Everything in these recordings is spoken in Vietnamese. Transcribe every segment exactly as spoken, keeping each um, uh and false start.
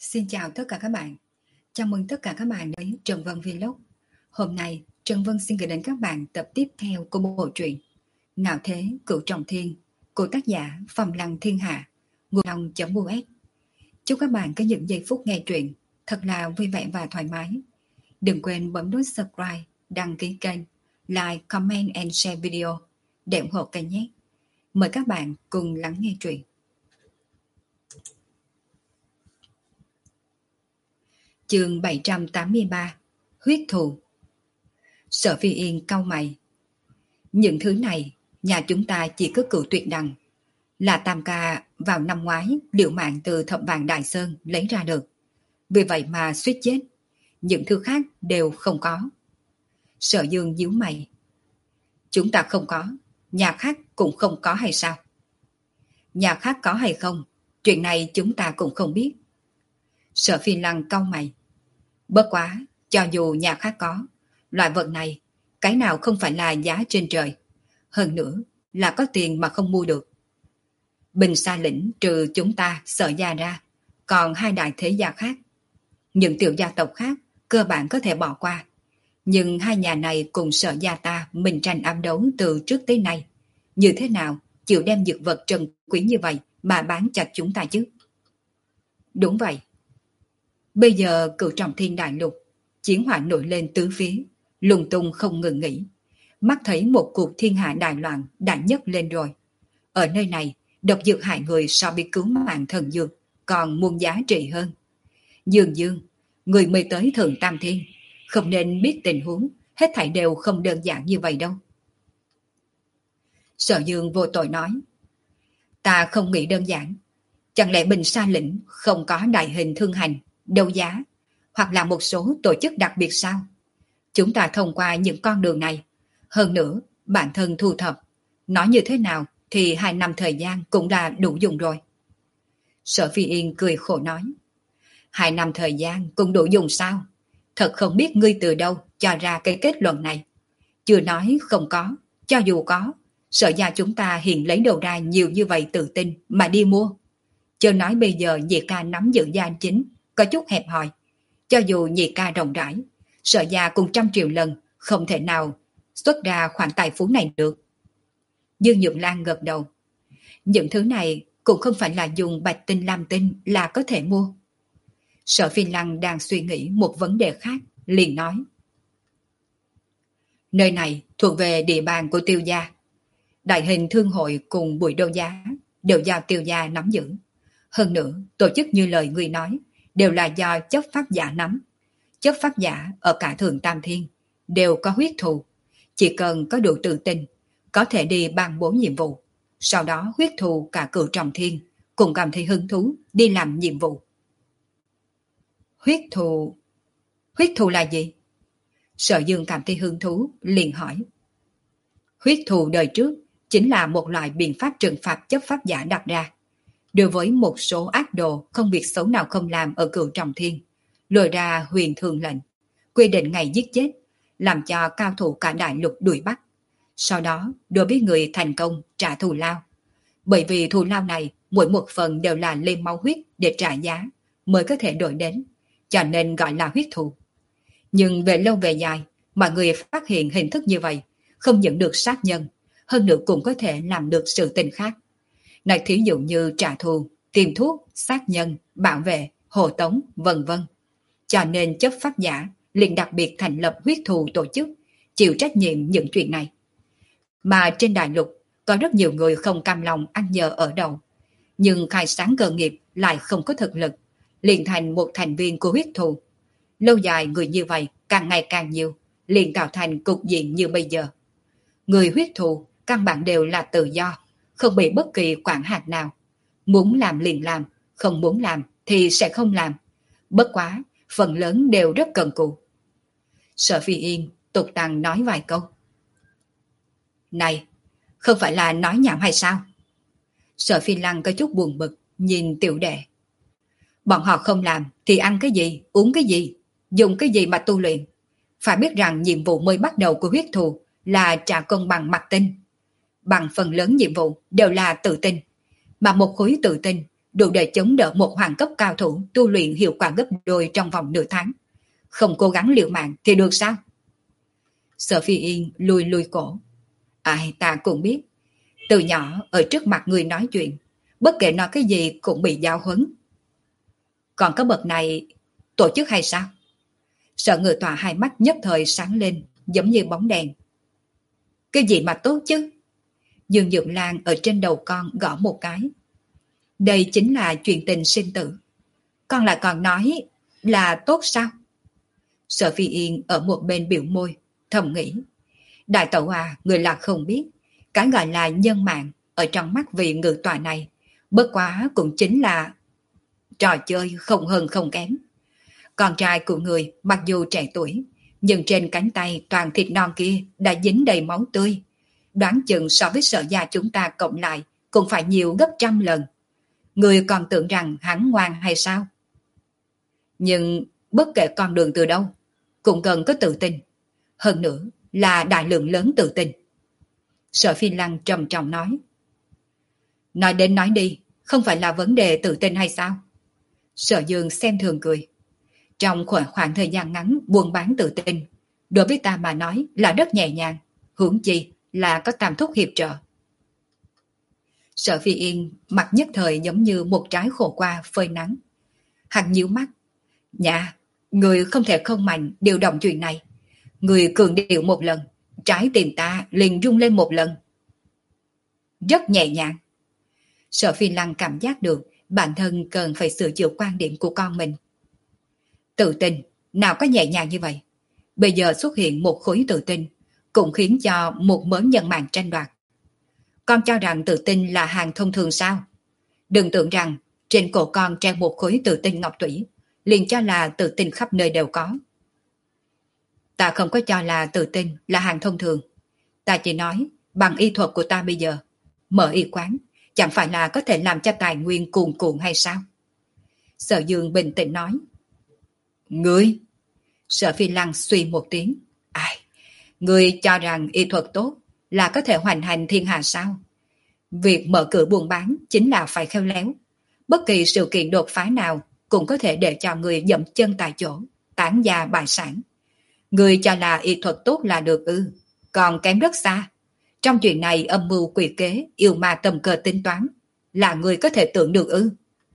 Xin chào tất cả các bạn. Chào mừng tất cả các bạn đến Trần Vân Vlog. Hôm nay, Trần Vân xin gửi đến các bạn tập tiếp theo của bộ truyện Ngạo Thế Cửu Trọng Thiên của tác giả Phàm Lăng Thiên Hạ, nguồn lòng.us. Chúc các bạn có những giây phút nghe truyện thật là vui vẻ và thoải mái. Đừng quên bấm nút subscribe, đăng ký kênh, like, comment and share video để ủng hộ kênh nhé. Mời các bạn cùng lắng nghe truyện. Chương bảy trăm tám mươi ba. Huyết thù. Sở Phi Yên cau mày. Những thứ này, nhà chúng ta chỉ có Cửu Tuyệt Đằng, là Tam Ca vào năm ngoái liều mạng từ Thập Vạn Đại Sơn lấy ra được. Vì vậy mà suýt chết. Những thứ khác đều không có. Sở Dương nhíu mày. Chúng ta không có, nhà khác cũng không có hay sao? Nhà khác có hay không, chuyện này chúng ta cũng không biết. Sở Phi Lăng cau mày. Bất quá, cho dù nhà khác có, loại vật này, cái nào không phải là giá trên trời. Hơn nữa, là có tiền mà không mua được. Bình Sa Lĩnh trừ chúng ta Sở gia ra, còn hai đại thế gia khác. Những tiểu gia tộc khác, cơ bản có thể bỏ qua. Nhưng hai nhà này cùng Sở gia ta mình tranh ám đấu từ trước tới nay. Như thế nào, chịu đem dược vật trân quý như vậy mà bán cho chúng ta chứ? Đúng vậy. Bây giờ Cửu Trọng Thiên đại lục, chiến hỏa nổi lên tứ phía, lùng tung không ngừng nghỉ. Mắt thấy một cuộc thiên hạ đại loạn đã nhấc lên rồi. Ở nơi này, độc dược hại người so với cứu mạng thần dược còn muôn giá trị hơn. Dương Dương, người mới tới Thượng Tam Thiên, không nên biết tình huống, hết thảy đều không đơn giản như vậy đâu. Sở Dương vô tội nói. Ta không nghĩ đơn giản. Chẳng lẽ Bình Sa Lĩnh không có đại hình thương hành, đấu giá, hoặc là một số tổ chức đặc biệt sao? Chúng ta thông qua những con đường này. Hơn nữa, bản thân thu thập. Nói như thế nào thì hai năm thời gian cũng đã đủ dùng rồi. Sở Phi Yên cười khổ nói. Hai năm thời gian cũng đủ dùng sao? Thật không biết ngươi từ đâu cho ra cái kết luận này. Chưa nói không có, cho dù có, Sở gia chúng ta hiện lấy đầu ra nhiều như vậy tự tin mà đi mua. Chưa nói bây giờ nhị ca nắm giữ gia chính, có chút hẹp hòi. Cho dù nhị ca rộng rãi, Sở gia cùng trăm triệu lần không thể nào xuất ra khoản tài phú này được. Dương Nhược Lan gật đầu. Những thứ này cũng không phải là dùng bạch tinh lam tinh là có thể mua. Sở Phi Lăng đang suy nghĩ một vấn đề khác, liền nói. Nơi này thuộc về địa bàn của Tiêu gia. Đại hình thương hội cùng buổi đấu giá đều do Tiêu gia nắm giữ. Hơn nữa, tổ chức như lời người nói, đều là do chấp pháp giả nắm. Chấp pháp giả ở cả Thượng Tam Thiên đều có huyết thù. Chỉ cần có đủ tự tin, có thể đi ban bố nhiệm vụ. Sau đó huyết thù cả Cửu Trọng Thiên cũng cảm thấy hứng thú đi làm nhiệm vụ. Huyết thù... Huyết thù là gì? Sở Dương cảm thấy hứng thú, liền hỏi. Huyết thù đời trước chính là một loại biện pháp trừng phạt chấp pháp giả đặt ra. Đối với một số ác đồ không việc xấu nào không làm ở Cửu Trọng Thiên, lôi ra huyền thường lệnh, quy định ngày giết chết, làm cho cao thủ cả đại lục đuổi bắt. Sau đó, đối với người thành công trả thù lao. Bởi vì thù lao này, mỗi một phần đều là lên máu huyết để trả giá, mới có thể đổi đến, cho nên gọi là huyết thù. Nhưng về lâu về dài, mọi người phát hiện hình thức như vậy, không những được sát nhân, hơn nữa cũng có thể làm được sự tình khác. Nói thí dụ như trả thù, tìm thuốc, sát nhân, bảo vệ, hộ tống, vân vân. Cho nên chấp pháp giả liền đặc biệt thành lập huyết thù tổ chức, chịu trách nhiệm những chuyện này. Mà trên đại lục, có rất nhiều người không cam lòng ăn nhờ ở đậu, nhưng khai sáng cơ nghiệp lại không có thực lực, liền thành một thành viên của huyết thù. Lâu dài người như vậy càng ngày càng nhiều, liền tạo thành cục diện như bây giờ. Người huyết thù căn bản đều là tự do, không bị bất kỳ quản hạt nào. Muốn làm liền làm, không muốn làm thì sẽ không làm. Bất quá, phần lớn đều rất cần cù. Sở Phi Yên tục tằng nói vài câu. Này, không phải là nói nhảm hay sao? Sở Phi Lăng có chút buồn bực, nhìn tiểu đệ. Bọn họ không làm thì ăn cái gì, uống cái gì, dùng cái gì mà tu luyện. Phải biết rằng nhiệm vụ mới bắt đầu của huyết thù là trả công bằng mặt tinh. Bằng phần lớn nhiệm vụ đều là tự tin. Mà một khối tự tin đủ để chống đỡ một hoàng cấp cao thủ tu luyện hiệu quả gấp đôi trong vòng nửa tháng. Không cố gắng liều mạng thì được sao? Sở Phi Yên lùi lùi cổ. Ai ta cũng biết, từ nhỏ ở trước mặt người nói chuyện, bất kể nói cái gì cũng bị giáo huấn. Còn có bậc này tổ chức hay sao? Sở Ngự Tọa hai mắt nhất thời sáng lên, giống như bóng đèn. Cái gì mà tốt chứ? Dương Dượng Lan ở trên đầu con gõ một cái. Đây chính là chuyện tình sinh tử. Con lại còn nói là tốt sao? Sở Phi Yên ở một bên biểu môi, thầm nghĩ. Đại tẩu à, người là không biết. Cái gọi là nhân mạng ở trong mắt vị Ngự Tọa này, bất quá cũng chính là trò chơi không hơn không kém. Con trai của người mặc dù trẻ tuổi, nhưng trên cánh tay toàn thịt non kia đã dính đầy máu tươi. Đoán chừng so với Sở gia chúng ta cộng lại cũng phải nhiều gấp trăm lần. Người còn tưởng rằng hắn ngoan hay sao? Nhưng bất kể con đường từ đâu, cũng cần có tự tin. Hơn nữa là đại lượng lớn tự tin. Sở Phi Lăng trầm trọng nói. Nói đến nói đi, không phải là vấn đề tự tin hay sao? Sở Dương xem thường cười. Trong khoảng, khoảng thời gian ngắn buôn bán tự tin, đối với ta mà nói là rất nhẹ nhàng, huống chi là có Tam Thúc hiệp trợ. Sở Phi Yên mặt nhất thời giống như một trái khổ qua phơi nắng. Hắn nhíu mắt. Dạ, người không thể không mạnh điều động chuyện này. Người cường điệu một lần, trái tim ta liền rung lên một lần. Rất nhẹ nhàng. Sở Phi Lăng cảm giác được bản thân cần phải sửa chữa quan điểm của con mình. Tự tin, nào có nhẹ nhàng như vậy. Bây giờ xuất hiện một khối tự tin, cũng khiến cho một mớ nhân mạng tranh đoạt. Con cho rằng tự tin là hàng thông thường sao? Đừng tưởng rằng trên cổ con treo một khối tự tin ngọc thủy, liền cho là tự tin khắp nơi đều có. Ta không có cho là tự tin là hàng thông thường. Ta chỉ nói bằng y thuật của ta bây giờ, mở y quán, chẳng phải là có thể làm cho tài nguyên cuồn cuộn hay sao? Sở Dương bình tĩnh nói. Ngươi? Sở Phi Lăng suy một tiếng. Ai? Ngươi cho rằng y thuật tốt là có thể hoành hành thiên hạ sao? Việc mở cửa buôn bán chính là phải khéo léo. Bất kỳ sự kiện đột phá nào cũng có thể để cho người dậm chân tại chỗ, tán gia bại sản. Người cho là y thuật tốt là được ư, còn kém rất xa. Trong chuyện này âm mưu quỷ kế, yêu ma tầm cờ tính toán, là người có thể tưởng được ư.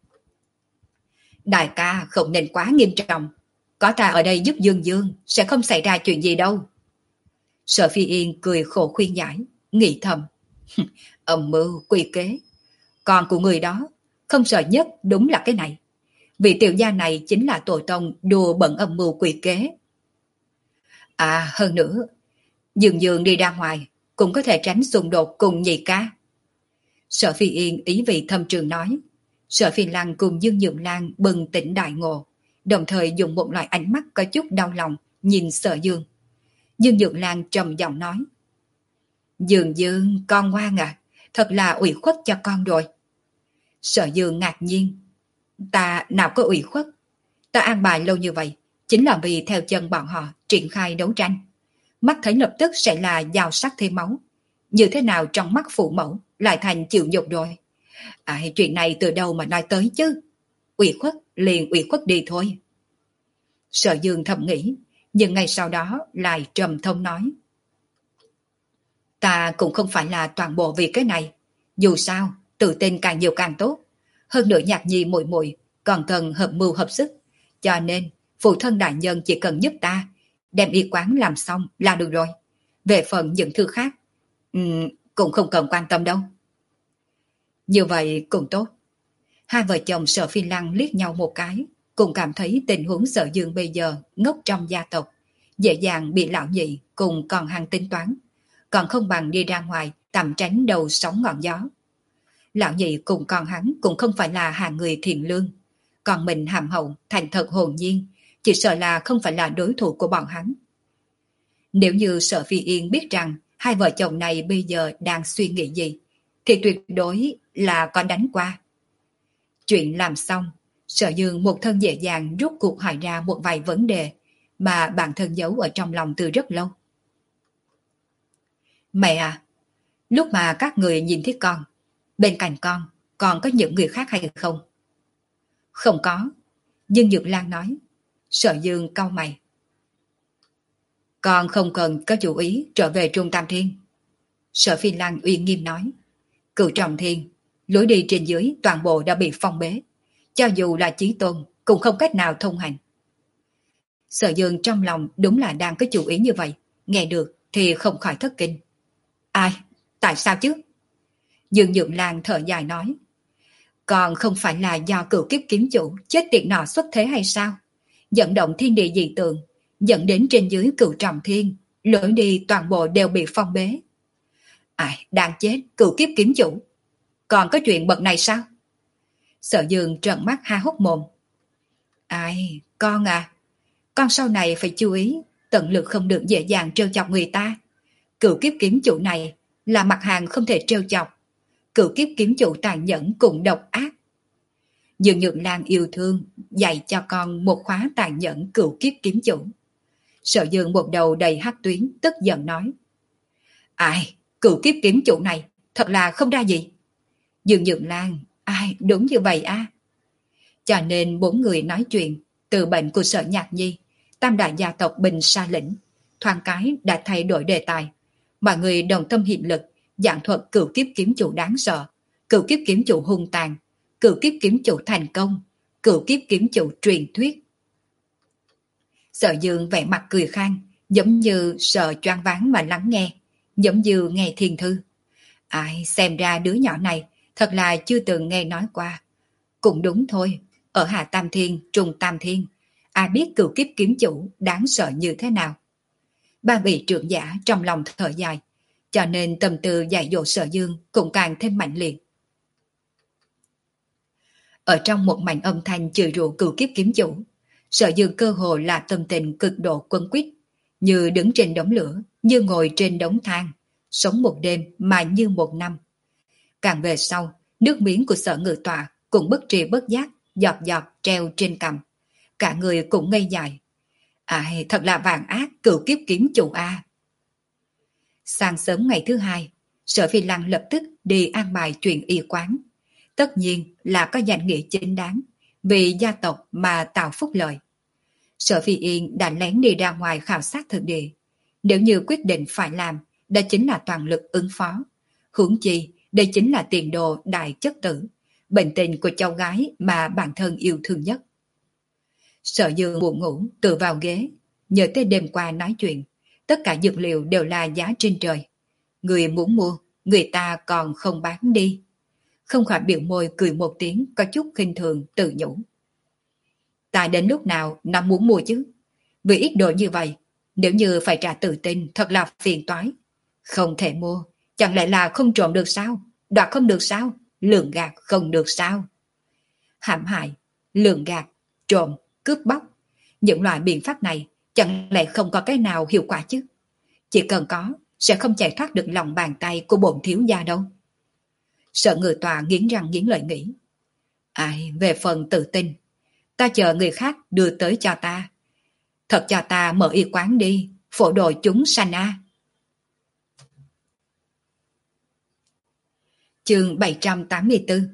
Đại ca không nên quá nghiêm trọng, có ta ở đây giúp Dương Dương, sẽ không xảy ra chuyện gì đâu. Sở Phi Yên cười khổ khuyên giải, nghĩ thầm. Âm mưu quỷ kế, con của người đó không sợ nhất đúng là cái này. Vị tiểu gia này chính là tổ tông đùa bận âm mưu quỷ kế. À hơn nữa, Dương Dương đi ra ngoài cũng có thể tránh xung đột cùng nhị ca. Sở Phi Yên ý vị thâm trường nói. Sở Phi Lăng cùng Dương Nhượng Lan bừng tỉnh đại ngộ, đồng thời dùng một loại ánh mắt có chút đau lòng nhìn Sở Dương. Dương Nhượng Lan trầm giọng nói. Dương Dương, con ngoan à, thật là ủy khuất cho con rồi. Sở Dương ngạc nhiên. Ta nào có ủy khuất, ta an bài lâu như vậy chính là vì theo chân bọn họ triển khai đấu tranh. Mắt thấy lập tức sẽ là dao sắc thêm máu. Như thế nào trong mắt phụ mẫu lại thành chịu nhục rồi. À, chuyện này từ đâu mà nói tới chứ. Ủy khuất liền ủy khuất đi thôi. Sở Dương thầm nghĩ, nhưng ngay sau đó lại trầm thông nói. Ta cũng không phải là toàn bộ vì cái này. Dù sao, tự tin càng nhiều càng tốt. Hơn nữa Nhạc Nhi muội muội còn cần hợp mưu hợp sức. Cho nên, phụ thân đại nhân chỉ cần giúp ta đem y quán làm xong là được rồi. Về phần những thứ khác, um, cũng không cần quan tâm đâu. Như vậy cũng tốt. Hai vợ chồng Sở Phi Lăng liếc nhau một cái, cùng cảm thấy tình huống Sở Dương bây giờ ngốc trong gia tộc, dễ dàng bị lão nhị cùng còn hàng tính toán, còn không bằng đi ra ngoài tạm tránh đầu sóng ngọn gió. Lão nhị cùng con hắn cũng không phải là hàng người thiện lương, còn mình hàm hậu, thành thật hồn nhiên, chỉ sợ là không phải là đối thủ của bọn hắn. Nếu như Sở Phi Yên biết rằng hai vợ chồng này bây giờ đang suy nghĩ gì, thì tuyệt đối là có đánh qua. Chuyện làm xong, Sở Dương một thân dễ dàng rút cuộc hỏi ra một vài vấn đề mà bản thân giấu ở trong lòng từ rất lâu. Mẹ à, lúc mà các người nhìn thấy con, bên cạnh con còn có những người khác hay không? Không có. Dương Nhược Lan nói. Sở Dương cau mày. Con không cần có chủ ý trở về Trung Tam Thiên. Sở Phi Lan uy nghiêm nói. Cửu Trọng Thiên, lối đi trên dưới toàn bộ đã bị phong bế. Cho dù là Chí Tôn cũng không cách nào thông hành. Sở Dương trong lòng đúng là đang có chủ ý như vậy. Nghe được thì không khỏi thất kinh. Ai? Tại sao chứ? Dương Nhượng Lan thở dài nói. Còn không phải là do cửu kiếp kiếm chủ chết tiệt nọ xuất thế hay sao? Dẫn động thiên địa dị tượng, dẫn đến trên dưới Cửu Trọng Thiên, lối đi toàn bộ đều bị phong bế. Ai, đang chết, cửu kiếp kiếm chủ. Còn có chuyện bậc này sao? Sở Dương trợn mắt há hốc mồm. Ai, con à, con sau này phải chú ý, tận lực không được dễ dàng trêu chọc người ta. Cửu kiếp kiếm chủ này là mặt hàng không thể trêu chọc. Cửu kiếp kiếm chủ tàn nhẫn cùng độc ác. Dương Nhượng Lan yêu thương dạy cho con một khóa tàn nhẫn cửu kiếp kiếm chủ. Sở Dương một đầu đầy hắc tuyến tức giận nói. Ai, cửu kiếp kiếm chủ này thật là không ra gì. Dương Nhượng Lan, ai, đúng như vậy à? Cho nên bốn người nói chuyện từ bệnh của Sở Nhạc Nhi, tam đại gia tộc Bình Sa Lĩnh, thoáng cái đã thay đổi đề tài. Mọi người đồng tâm hiệp lực giảng thuật cửu kiếp kiếm chủ đáng sợ, cửu kiếp kiếm chủ hung tàn, cửu kiếp kiếm chủ thành công, cửu kiếp kiếm chủ truyền thuyết. Sở Dương vẻ mặt cười khang, giống như sợ choáng váng mà lắng nghe, giống như nghe thiên thư. Ai, xem ra đứa nhỏ này thật là chưa từng nghe nói qua. Cũng đúng thôi, ở Hạ Tam Thiên, Trung Tam Thiên, ai biết cửu kiếp kiếm chủ đáng sợ như thế nào. Ba vị trưởng giả trong lòng thở dài, cho nên tâm tư dạy dỗ Sở Dương cũng càng thêm mạnh liệt. Ở trong một mảnh âm thanh chửi rủa cửu kiếp kiếm chủ, Sở Dương cơ hồ là tâm tình cực độ quấn quýt, như đứng trên đống lửa, như ngồi trên đống than, sống một đêm mà như một năm. Càng về sau, nước miếng của Sở Ngự Tọa cũng bất tri bất giác, giọt giọt treo trên cằm. Cả người cũng ngây dại. Ai, thật là vàng ác cửu kiếp kiếm chủ a. Sáng sớm ngày thứ hai, Sở Phi Lăng lập tức đi an bài chuyện y quán. Tất nhiên là có danh nghĩa chính đáng, vì gia tộc mà tạo phúc lợi. Sở Phi Yên đã lén đi ra ngoài khảo sát thực địa. Nếu như quyết định phải làm, đó chính là toàn lực ứng phó. Huống chi, đây chính là tiền đồ đại chất tử, bệnh tình của cháu gái mà bản thân yêu thương nhất. Sở Dương buồn ngủ, tựa vào ghế, nhớ tới đêm qua nói chuyện. Tất cả dược liệu đều là giá trên trời. Người muốn mua, người ta còn không bán đi. Không khỏi biểu môi cười một tiếng có chút khinh thường tự nhủ. Ta đến lúc nào nó muốn mua chứ? Vì ít đồ như vậy, nếu như phải trả tự tin thật là phiền toái. Không thể mua, chẳng lẽ là không trộm được sao? Đoạt không được sao? Lường gạt không được sao? Hãm hại, lường gạt, trộm, cướp bóc. Những loại biện pháp này chẳng lẽ không có cái nào hiệu quả chứ? Chỉ cần có, sẽ không chạy thoát được lòng bàn tay của bổn thiếu gia đâu. Sợ người tòa nghiến răng nghiến lợi nghĩ. Ai, về phần tự tin, ta chờ người khác đưa tới cho ta. Thật cho ta mở y quán đi, phổ độ chúng sanh a. Chương bảy trăm tám mươi tư.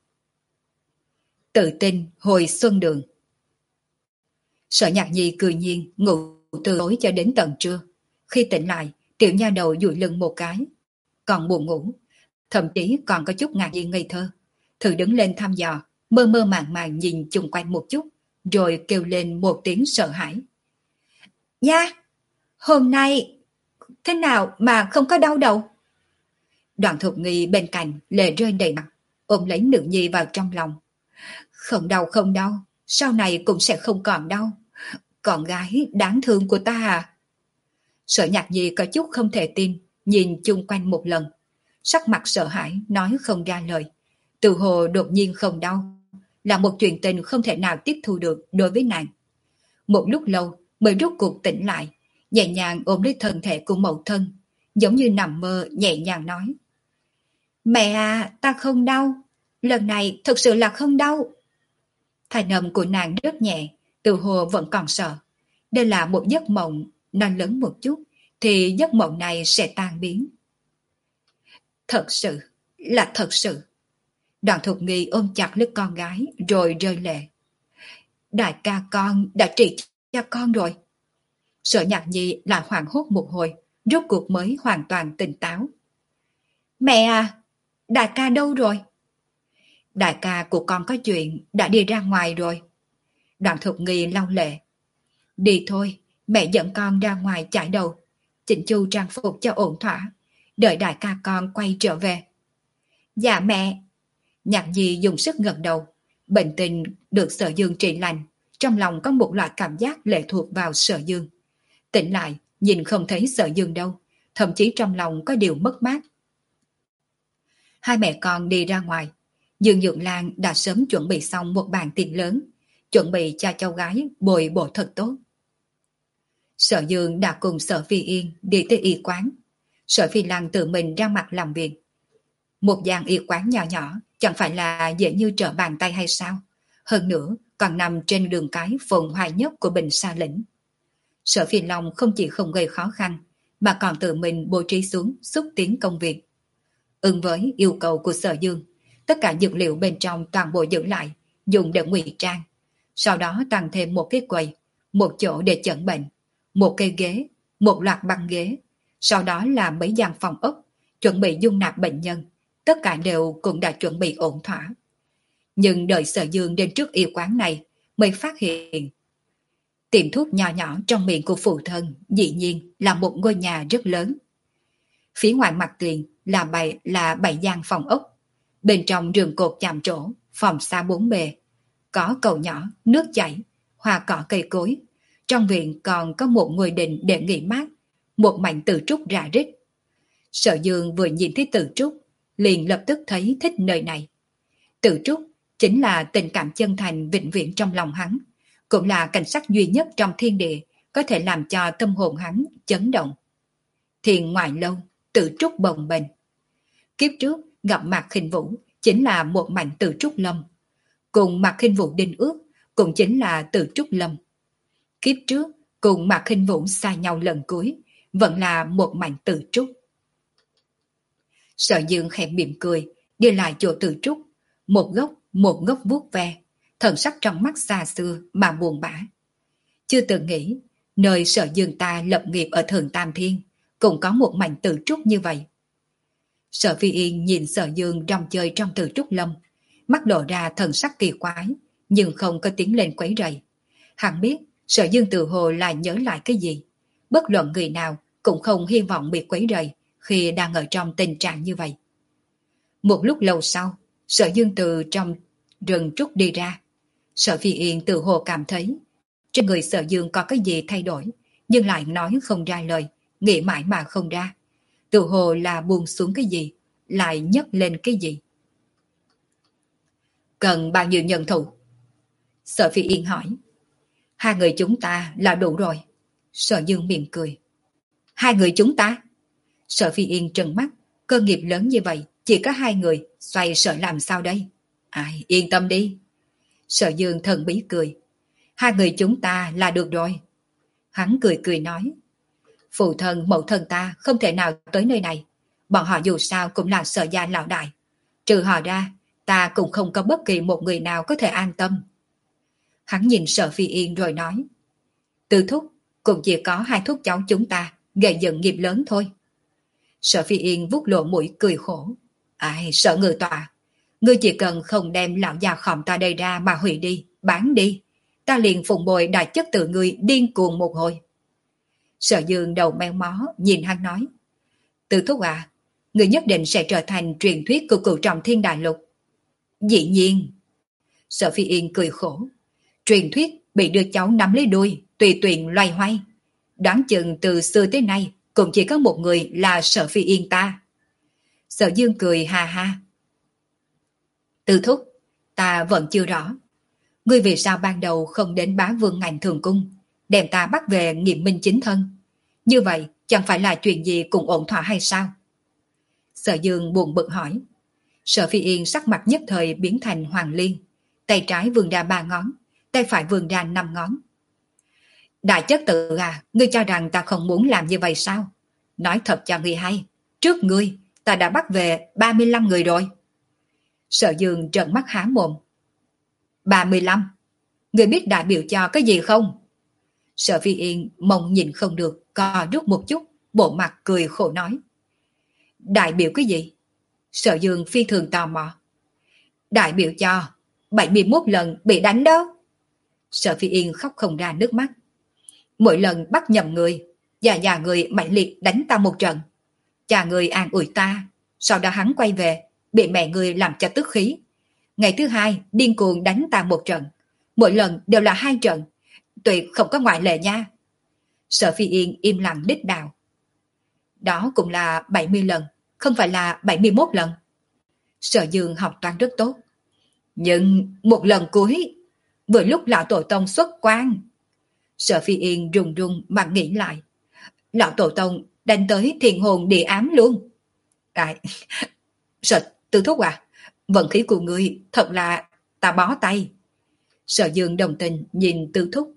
Tự tin hồi xuân đường. Sở Nhạc Nhi cười nhiên ngủ từ tối cho đến tận trưa. Khi tỉnh lại, tiểu nha đầu dụi lưng một cái, còn buồn ngủ, thậm chí còn có chút ngạc nhiên ngây thơ. Thử đứng lên thăm dò, mơ mơ màng màng nhìn chung quanh một chút, rồi kêu lên một tiếng sợ hãi. Nha, hôm nay thế nào mà không có đau đầu? Đoạn Thục Nghi bên cạnh lệ rơi đầy mặt, ôm lấy nữ nhi vào trong lòng. Không đau không đau, sau này cũng sẽ không còn đau. Con gái đáng thương của ta à? Sở Nhạc Nhi có chút không thể tin, nhìn chung quanh một lần. Sắc mặt sợ hãi, nói không ra lời. Từ hồ đột nhiên không đau, là một chuyện tình không thể nào tiếp thu được đối với nàng. Một lúc lâu mới rút cuộc tỉnh lại, nhẹ nhàng ôm lấy thân thể của mẫu thân, giống như nằm mơ nhẹ nhàng nói. Mẹ à, ta không đau, lần này thật sự là không đau. Thanh âm của nàng rất nhẹ, từ hồ vẫn còn sợ. Đây là một giấc mộng, nó lớn một chút, thì giấc mộng này sẽ tan biến. Thật sự, là thật sự. Đoàn Thục Nghi ôm chặt lấy con gái rồi rơi lệ. Đại ca con đã trị cho con rồi. Sở Nhạc Nhi lại hoảng hốt một hồi, rốt cuộc mới hoàn toàn tỉnh táo. Mẹ à, đại ca đâu rồi? Đại ca của con có chuyện, đã đi ra ngoài rồi. Đoàn Thục Nghi lau lệ. Đi thôi, mẹ dẫn con ra ngoài chải đầu, chỉnh chu trang phục cho ổn thỏa, đợi đại ca con quay trở về. Dạ mẹ. Nhạc Nhi dùng sức gật đầu. Bệnh tình được Sở Dương trị lành, trong lòng có một loại cảm giác lệ thuộc vào Sở Dương. Tỉnh lại, nhìn không thấy Sở Dương đâu, thậm chí trong lòng có điều mất mát. Hai mẹ con đi ra ngoài, Dương Nhượng Lan đã sớm chuẩn bị xong một bàn tiệc lớn, chuẩn bị cho cháu gái bồi bổ thật tốt. Sở Dương đã cùng Sở Phi Yên đi tới y quán. Sở Phi Lăng tự mình ra mặt làm việc. Một gian y quán nhỏ nhỏ chẳng phải là dễ như trở bàn tay hay sao? Hơn nữa còn nằm trên đường cái phồn hoa nhất của Bình Sa Lĩnh. Sở Phi Long không chỉ không gây khó khăn, mà còn tự mình bố trí xuống xúc tiến công việc. Ứng với yêu cầu của Sở Dương, tất cả dược liệu bên trong toàn bộ giữ lại, dùng để ngụy trang. Sau đó tăng thêm một cái quầy, một chỗ để chẩn bệnh, một cây ghế, một loạt băng ghế. Sau đó là mấy gian phòng ốc, chuẩn bị dung nạp bệnh nhân. Tất cả đều cũng đã chuẩn bị ổn thỏa. Nhưng đợi Sở Dương đến trước y quán này mới phát hiện tiệm thuốc nhỏ nhỏ trong miệng của phụ thân dĩ nhiên là một ngôi nhà rất lớn. Phía ngoài mặt tiền là bảy là bảy gian phòng ốc, bên trong rừng cột chạm trổ, phòng xa bốn bề, có cầu nhỏ, nước chảy, hoa cỏ cây cối. Trong viện còn có một ngôi đình để nghỉ mát, một mảnh từ trúc rạ rít. Sở Dương vừa nhìn thấy từ trúc, liền lập tức thấy thích nơi này. Từ trúc chính là tình cảm chân thành vĩnh viễn trong lòng hắn, cũng là cảnh sắc duy nhất trong thiên địa có thể làm cho tâm hồn hắn chấn động. Thiền ngoại lâu, Tử trúc bồng bềnh. Kiếp trước gặp Mạc Khinh Vũ chính là một mảnh Tử trúc lâm, cùng Mạc Khinh Vũ đinh ước cũng chính là Tử trúc lâm. Kiếp trước cùng Mạc Khinh Vũ xa nhau lần cuối vẫn là một mảnh Tử trúc. Sở Dương khẽ mỉm cười, đi lại chỗ Tử trúc, một gốc một gốc vuốt ve, thần sắc trong mắt xa xưa mà buồn bã. Chưa từng nghĩ nơi Sở Dương ta lập nghiệp ở Thường Tam Thiên cũng có một mảnh Tử trúc như vậy. Sở Phi Yên nhìn Sở Dương rong chơi trong Tử trúc lâm, mắt lộ ra thần sắc kỳ quái, nhưng không có tiến lên quấy rầy. Hắn biết Sở Dương tự hồ là nhớ lại cái gì, bất luận người nào cũng không hy vọng bị quấy rầy khi đang ở trong tình trạng như vậy. Một lúc lâu sau, Sở Dương từ trong rừng trúc đi ra. Sở Phi Yên tự hồ cảm thấy trên người Sở Dương có cái gì thay đổi, nhưng lại nói không ra lời, nghĩ mãi mà không ra. Tự hồ là buông xuống cái gì, lại nhấc lên cái gì. Cần bao nhiêu nhân thủ? Sở Phi Yên hỏi. Hai người chúng ta là đủ rồi. Sở Dương mỉm cười. Hai người chúng ta? Sở Phi Yên trừng mắt, cơ nghiệp lớn như vậy, chỉ có hai người, xoay sở làm sao đây? Ai, yên tâm đi. Sở Dương thần bí cười. Hai người chúng ta là được rồi. Hắn cười cười nói. Phụ thân mẫu thân ta không thể nào tới nơi này. Bọn họ dù sao cũng là Sở gia lão đại. Trừ họ ra, ta cũng không có bất kỳ một người nào có thể an tâm. Hắn nhìn Sở Phi Yên rồi nói. Từ thúc, cũng chỉ có hai thúc cháu chúng ta gây dựng nghiệp lớn thôi. Sở Phi Yên vuốt lộ mũi cười khổ. Ai, Sở Ngự Tọa, ngươi chỉ cần không đem lão già khòm ta đây ra mà hủy đi, bán đi, ta liền phụng bồi đại chất tự ngươi điên cuồng một hồi. Sở Dương đầu meo mó nhìn hắn nói. Từ thúc à, ngươi nhất định sẽ trở thành truyền thuyết của cửu trọng thiên đại lục. Dĩ nhiên. Sở Phi Yên cười khổ. Truyền thuyết bị đưa cháu nắm lấy đuôi, tùy tiện loay hoay. Đoán chừng từ xưa tới nay cũng chỉ có một người là Sở Phi Yên ta. Sở Dương cười ha ha. Từ thúc, ta vẫn chưa rõ. Ngươi vì sao ban đầu không đến Bá Vương ngành thường cung, đem ta bắt về nghiệm minh chính thân? Như vậy chẳng phải là chuyện gì cũng ổn thỏa hay sao? Sở Dương buồn bực hỏi. Sở Phi Yên sắc mặt nhất thời biến thành hoàng liên, tay trái vươn ra ba ngón, tay phải vươn ra năm ngón. Đại chất tự à, ngươi cho rằng ta không muốn làm như vậy sao? Nói thật cho ngươi hay, trước ngươi ta đã bắt về ba mươi lăm người rồi. Sở Dương trợn mắt há mồm. ba mươi lăm. Người biết đại biểu cho cái gì không? Sở Phi Yên mong nhìn không được, co rút một chút, bộ mặt cười khổ nói. Đại biểu cái gì? Sở Dương phi thường tò mò. Đại biểu cho bảy mươi mốt lần bị đánh đó. Sở Phi Yên khóc không ra nước mắt. Mỗi lần bắt nhầm người, già già người mạnh liệt đánh ta một trận. Cha người an ủi ta, sau đó hắn quay về, bị mẹ người làm cho tức khí. Ngày thứ hai, điên cuồng đánh ta một trận. Mỗi lần đều là hai trận, tuyệt không có ngoại lệ nha. Sở Phi Yên im lặng đích đạo. Đó cũng là bảy mươi lần, không phải là bảy mươi mốt lần. Sở Dương học toán rất tốt. Nhưng một lần cuối, vừa lúc lão tổ tông xuất quan. Sở Phi Yên rùng rùng mà nghĩ lại. Lão tổ tông đánh tới thiền hồn địa ám luôn. Đại, Sở Tư Thúc à, vận khí của ngươi thật là ta bó tay. Sở Dương đồng tình nhìn Tư Thúc.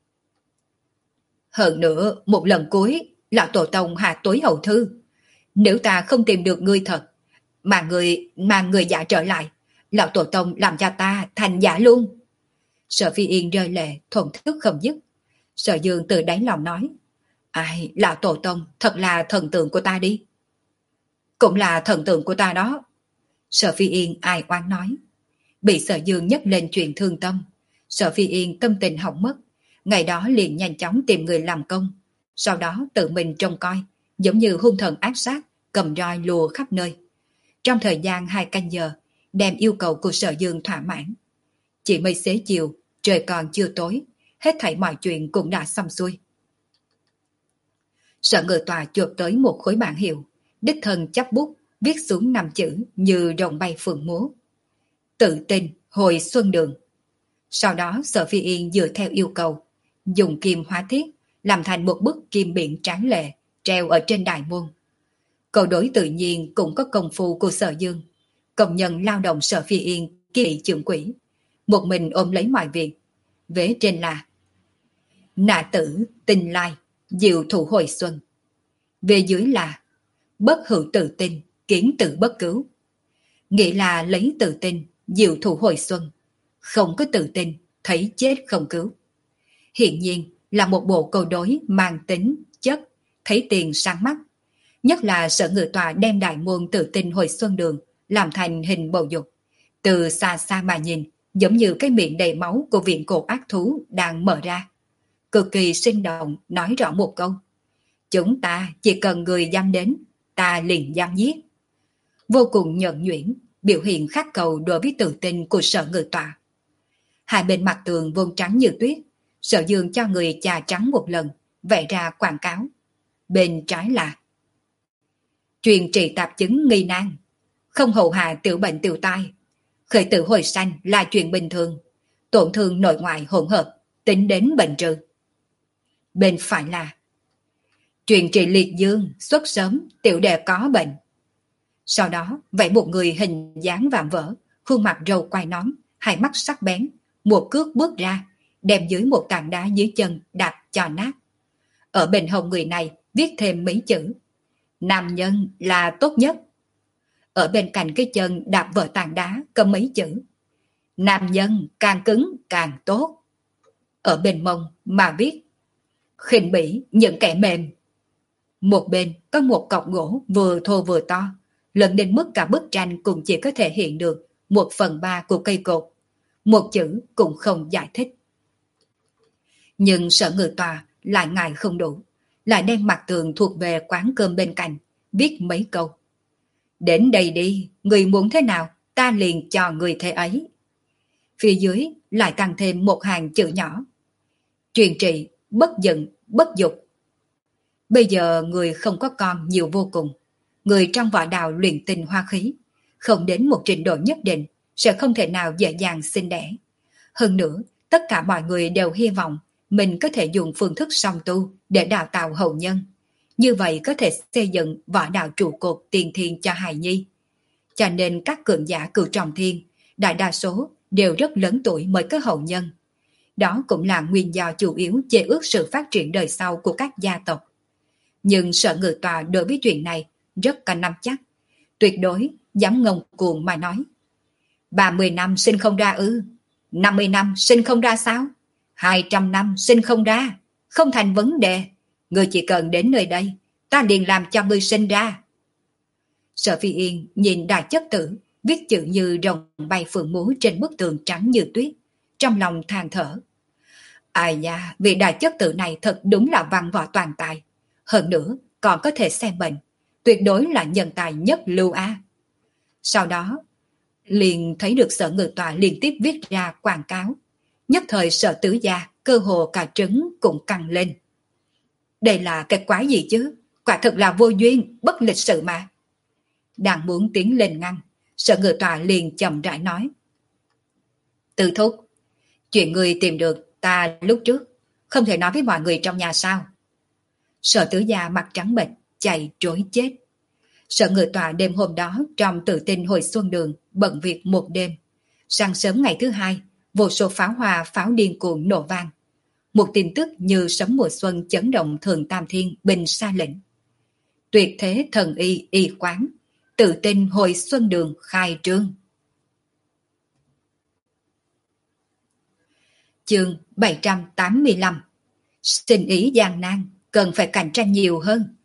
Hơn nữa, một lần cuối, lão tổ tông hạ tối hậu thư. Nếu ta không tìm được ngươi thật, mà người mà người giả trở lại, lão tổ tông làm cho ta thành giả luôn. Sở Phi Yên rơi lệ, thổn thức không dứt. Sở Dương từ đáy lòng nói, ai, lão tổ tông thật là thần tượng của ta đi. Cũng là thần tượng của ta đó. Sở Phi Yên ai oán nói. Bị Sở Dương nhắc lên chuyện thương tâm, Sở Phi Yên tâm tình hỏng mất. Ngày đó liền nhanh chóng tìm người làm công, sau đó tự mình trông coi, giống như hung thần ác sát, cầm roi lùa khắp nơi. Trong thời gian hai canh giờ, đem yêu cầu của Sở Dương thỏa mãn. Chỉ mới xế chiều, trời còn chưa tối, hết thảy mọi chuyện cũng đã xong xuôi. Sở Ngự Tòa chộp tới một khối bảng hiệu, đích thân chắp bút, viết xuống năm chữ như rồng bay phượng múa. Tự tin hồi xuân đường. Sau đó Sở Phi Yên dựa theo yêu cầu, dùng kim hóa thiết, làm thành một bức kim biển tráng lệ, treo ở trên đại môn. Câu đối tự nhiên cũng có công phu của Sở Dương. Công nhân lao động Sở Phi Yên kỳ trưởng quỹ, một mình ôm lấy mọi việc. Vế trên là nạ tử, tinh lai, diệu thủ hồi xuân. Về dưới là bất hữu tự tin, kiến tự bất cứu. Nghĩa là lấy tự tin, diệu thủ hồi xuân. Không có tự tin, thấy chết không cứu. Hiện nhiên là một bộ câu đối mang tính, chất, thấy tiền sáng mắt. Nhất là Sở Ngự Tòa đem đại môn tự tin hồi xuân đường làm thành hình bầu dục. Từ xa xa mà nhìn, giống như cái miệng đầy máu của viện cổ ác thú đang mở ra. Cực kỳ sinh động, nói rõ một câu. Chúng ta chỉ cần người dám đến, ta liền dám giết. Vô cùng nhuần nhuyễn, biểu hiện khắc cầu đối với tự tin của Sở Ngự Tòa. Hai bên mặt tường vốn trắng như tuyết, Sở Dương cho người chà trắng một lần, vẽ ra quảng cáo. Bên trái là truyền trị tạp chứng nghi nan, không hậu hạ tiểu bệnh tiểu tai. Khởi tử hồi sanh là chuyện bình thường, tổn thương nội ngoại hỗn hợp, tính đến bệnh trừ. Bên phải là truyền trị liệt dương, xuất sớm, tiểu đệ có bệnh. Sau đó vẽ một người hình dáng vạm vỡ, khuôn mặt râu quai nón, hai mắt sắc bén, một cước bước ra, đem dưới một tảng đá dưới chân đạp cho nát. Ở bên hông người này viết thêm mấy chữ: nam nhân là tốt nhất. Ở bên cạnh cái chân đạp vỡ tảng đá có mấy chữ: nam nhân càng cứng càng tốt. Ở bên mông mà viết: khinh bỉ những kẻ mềm. Một bên có một cọc gỗ vừa thô vừa to, lớn đến mức cả bức tranh cũng chỉ có thể hiện được một phần ba của cây cột. Một chữ cũng không giải thích. Nhưng Sở Ngự Tòa lại ngại không đủ, lại đem mặt tường thuộc về quán cơm bên cạnh, viết mấy câu. Đến đây đi, người muốn thế nào, ta liền cho người thế ấy. Phía dưới lại tăng thêm một hàng chữ nhỏ: truyền trị, bất giận, bất dục. Bây giờ người không có con nhiều vô cùng. Người trong võ đạo luyện tinh hoa khí, không đến một trình độ nhất định, sẽ không thể nào dễ dàng sinh đẻ. Hơn nữa, tất cả mọi người đều hy vọng mình có thể dùng phương thức song tu để đào tạo hậu nhân. Như vậy có thể xây dựng võ đạo trụ cột tiền thiên cho hài nhi. Cho nên các cường giả cửu trọng thiên, đại đa số đều rất lớn tuổi mới có hậu nhân. Đó cũng là nguyên do chủ yếu chế ước sự phát triển đời sau của các gia tộc. Nhưng Sở Ngự Tòa đối với chuyện này rất có nắm chắc, tuyệt đối dám ngông cuồng mà nói. ba mươi năm sinh không ra ư? năm mươi năm sinh không ra sao? hai trăm năm sinh không ra? Không thành vấn đề. Ngươi chỉ cần đến nơi đây, ta liền làm cho ngươi sinh ra. Sở Phi Yên nhìn Đại Chất Tử viết chữ như rồng bay phượng múa trên bức tường trắng như tuyết, trong lòng than thở. Ai nha, vị Đại Chất Tử này thật đúng là văn võ toàn tài. Hơn nữa, còn có thể xem bệnh, tuyệt đối là nhân tài nhất lưu a. Sau đó, liền thấy được Sở Ngự Tọa liên tiếp viết ra quảng cáo. Nhất thời Sở Tứ Gia, cơ hồ cả trứng cũng căng lên. Đây là cái quái gì chứ? Quả thật là vô duyên, bất lịch sự mà. Đang muốn tiến lên ngăn, Sở Ngự Tọa liền chậm rãi nói. Từ thúc, chuyện người tìm được ta lúc trước, không thể nói với mọi người trong nhà sao? Sở Tứ Gia mặt trắng bệch, chạy trối chết. Sở Ngự Tọa đêm hôm đó trong Tự Tin hồi xuân đường bận việc một đêm. Sáng sớm ngày thứ hai, vô số pháo hoa pháo điên cuồng nổ vang. Một tin tức như sấm mùa xuân chấn động Thường Tam Thiên bình sa lệnh. Tuyệt thế thần y y quán, Tự Tin hồi xuân đường khai trương. Chương bảy trăm tám mươi lăm. Sinh ý gian nan, cần phải cạnh tranh nhiều hơn.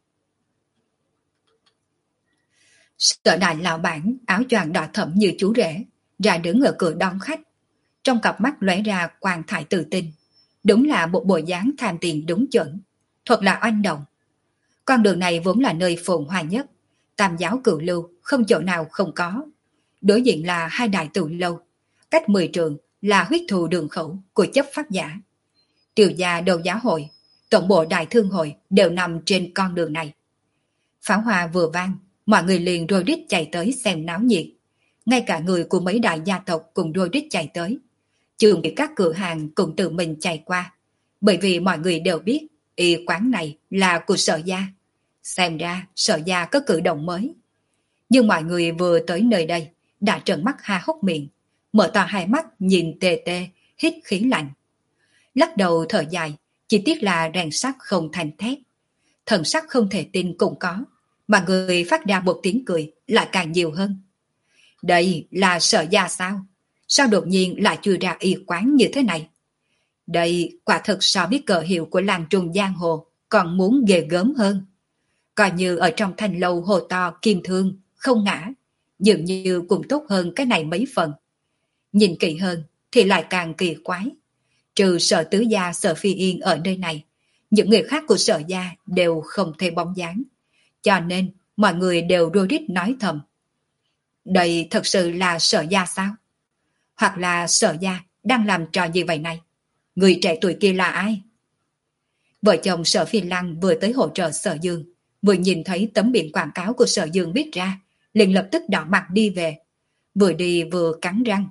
Sở Đại lão bản áo choàng đỏ thẫm như chú rể, ra đứng ở cửa đón khách. Trong cặp mắt lóe ra quang thải tự tin. Đúng là một bộ dáng tham tiền đúng chuẩn, thật là oanh động. Con đường này vốn là nơi phồn hoa nhất, tam giáo cửu lưu không chỗ nào không có. Đối diện là hai đại tự lâu, cách mười trường là huyết thù đường khẩu của chấp pháp giả. Tiêu gia đấu giá hội, tổng bộ đại thương hội đều nằm trên con đường này. Pháo hoa vừa vang, mọi người liền rôi rít chạy tới xem náo nhiệt. Ngay cả người của mấy đại gia tộc cùng rôi rít chạy tới. Trường các cửa hàng cũng tự mình chạy qua, bởi vì mọi người đều biết y quán này là của Sở gia. Xem ra Sở gia có cử động mới. Nhưng mọi người vừa tới nơi đây đã trợn mắt ha hốc miệng, mở to hai mắt nhìn tê tê, hít khí lạnh. Lắc đầu thở dài, chỉ tiếc là rèn sắt không thành thép. Thần sắc không thể tin cũng có, mà người phát ra một tiếng cười lại càng nhiều hơn. Đây là Sở gia sao? Sao đột nhiên lại chui ra y quán như thế này? Đây quả thực so với cờ hiệu của làng trùng giang hồ còn muốn ghê gớm hơn. Coi như ở trong thanh lâu hồ to kim thương, không ngã, dường như cũng tốt hơn cái này mấy phần. Nhìn kỹ hơn thì lại càng kỳ quái. Trừ Sở Tứ Gia Sở Phi Yên ở nơi này, những người khác của Sở gia đều không thấy bóng dáng. Cho nên mọi người đều rối rít nói thầm. Đây thật sự là Sở gia sao? Hoặc là Sở gia đang làm trò gì vậy này? Người trẻ tuổi kia là ai? Vợ chồng Sở Phi Lăng vừa tới hỗ trợ Sở Dương, vừa nhìn thấy tấm biển quảng cáo của Sở Dương viết ra, liền lập tức đỏ mặt đi về. Vừa đi vừa cắn răng.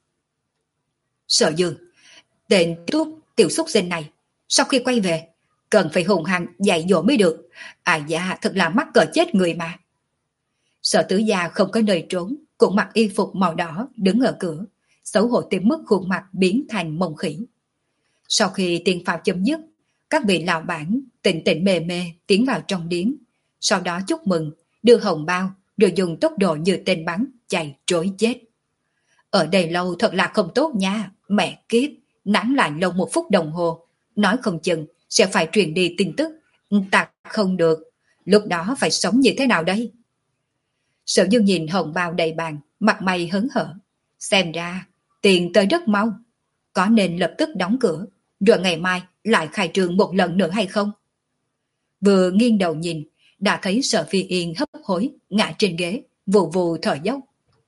Sở Dương, tên túc tiểu xúc sinh này, sau khi quay về, cần phải hùng hăng dạy dỗ mới được. À dạ, thật là mắc cỡ chết người mà. Sở Tứ Gia không có nơi trốn, cũng mặc y phục màu đỏ đứng ở cửa, xấu hổ tới mức khuôn mặt biến thành mông khỉ. Sau khi tiền pháo chấm dứt, các vị lão bản tỉnh tỉnh mê mê tiến vào trong điếm, sau đó chúc mừng, đưa hồng bao, rồi dùng tốc độ như tên bắn chạy trối chết. Ở đây lâu thật là không tốt nha, mẹ kiếp, nán lại lâu một phút đồng hồ, nói không chừng sẽ phải truyền đi tin tức, tặc không được, lúc đó phải sống như thế nào đây? Sở Dương nhìn hồng bao đầy bàn, mặt mày hớn hở, xem ra tiền tới rất mau, có nên lập tức đóng cửa, rồi ngày mai lại khai trương một lần nữa hay không? Vừa nghiêng đầu nhìn, đã thấy Sở Phi Yên hấp hối, ngã trên ghế, vù vù thở dốc.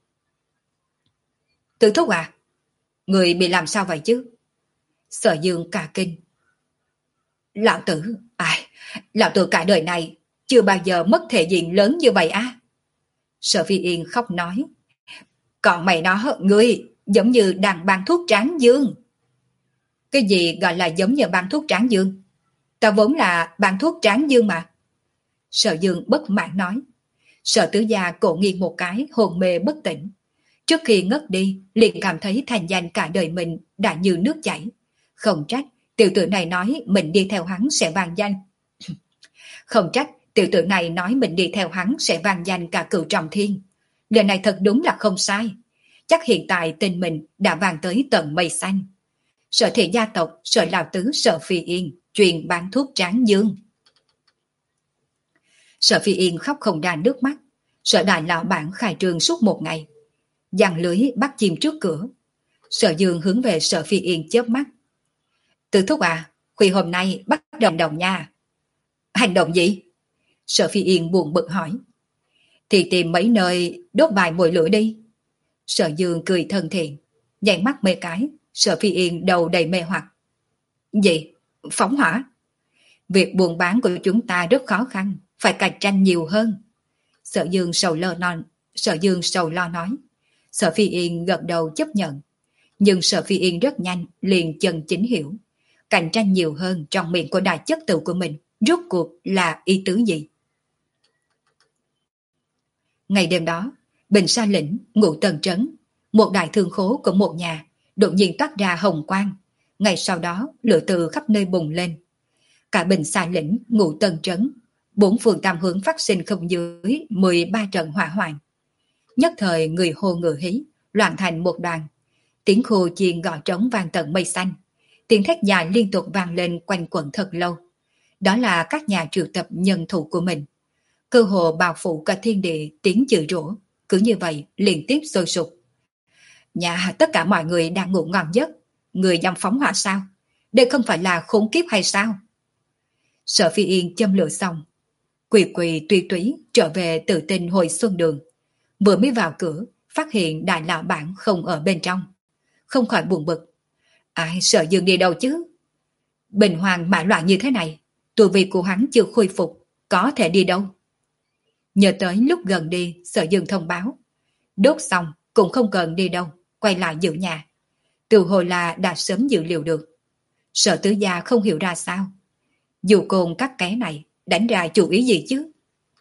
Tử thúc à? Người bị làm sao vậy chứ? Sở Dương cả kinh. Lão tử, ai, lão tử cả đời này chưa bao giờ mất thể diện lớn như vậy á. Sở Phi Yên khóc nói. Còn mày nó, ngươi giống như đang ban thuốc tráng dương. Cái gì gọi là giống như ban thuốc tráng dương? Ta vốn là ban thuốc tráng dương mà. Sở Dương bất mãn nói. Sở Tứ Gia cổ nghiêng một cái, hồn mê bất tỉnh. Trước khi ngất đi, liền cảm thấy thành danh cả đời mình đã như nước chảy. Không trách, tiểu tử này nói mình đi theo hắn sẽ vang danh. Không trách, tiểu tử này nói mình đi theo hắn sẽ vang danh cả cửu trọng thiên. Lời này thật đúng là không sai. chắc hiện tại tên mình đã vang tới tận mây xanh. Sở thị gia tộc Sở Lão Tứ Sở Phi Yên truyền bán thuốc tráng dương. Sở Phi Yên khóc không ra nước mắt. Sở đại lão bản khai trương suốt một ngày, giăng lưới bắt chim trước cửa. Sở Dương hướng về Sở Phi Yên chớp mắt. Từ thúc à, khuya hôm nay bắt đầu hành động nha. Hành động gì? Sở Phi Yên buồn bực hỏi. Thì tìm mấy nơi đốt vài mồi lửa đi. Sở Dương cười thân thiện, nhảy mắt mê cái. Sở Phi Yên đầu đầy mê hoặc. Gì? Phóng hỏa? Việc buôn bán của chúng ta rất khó khăn, phải cạnh tranh nhiều hơn. Sở Dương sầu lo non, Sở Dương sầu lo nói. Sở Phi Yên gật đầu chấp nhận. Nhưng Sở Phi Yên rất nhanh liền chân chính hiểu. Cạnh tranh nhiều hơn trong miệng của đại chất tử của mình rốt cuộc là ý tứ gì? Ngày đêm đó, Bình Sa Lĩnh, Ngũ Tần Trấn, một đại thương khố của một nhà, đột nhiên toát ra hồng quang. Ngày sau đó, lửa từ khắp nơi bùng lên. Cả Bình Sa Lĩnh, Ngũ Tần Trấn, bốn phường tam hướng phát sinh không dưới mười ba trận hỏa hoạn. Nhất thời người hô ngựa hí, loạn thành một đoàn. Tiếng khô chiên gõ trống vang tận mây xanh. Tiếng thét dài liên tục vang lên quanh quẩn thật lâu. Đó là các nhà triệu tập nhân thủ của mình. Cơ hồ bao phủ cả thiên địa tiếng chửi rủa, cứ như vậy liên tiếp sôi sục. Nhà tất cả mọi người đang ngủ ngon giấc, người dám phóng hỏa sao? Đây không phải là khốn kiếp hay sao? Sở Phi Yên châm lửa xong, quỳ quỳ tuy túy trở về tự tin hồi xuân đường. Vừa mới vào cửa, phát hiện đại lão bản không ở bên trong. Không khỏi buồn bực. Ai Sở Dương đi đâu chứ? Bình hoàng mã loạn như thế này, tu vi của hắn chưa khôi phục, có thể đi đâu? Nhớ tới lúc gần đi, Sở Dương thông báo. Đốt xong cũng không cần đi đâu, quay lại giữ nhà. Từ hồi là đã sớm dự liệu được. Sở tứ gia không hiểu ra sao. Dù côn các cái này đánh ra chủ ý gì chứ?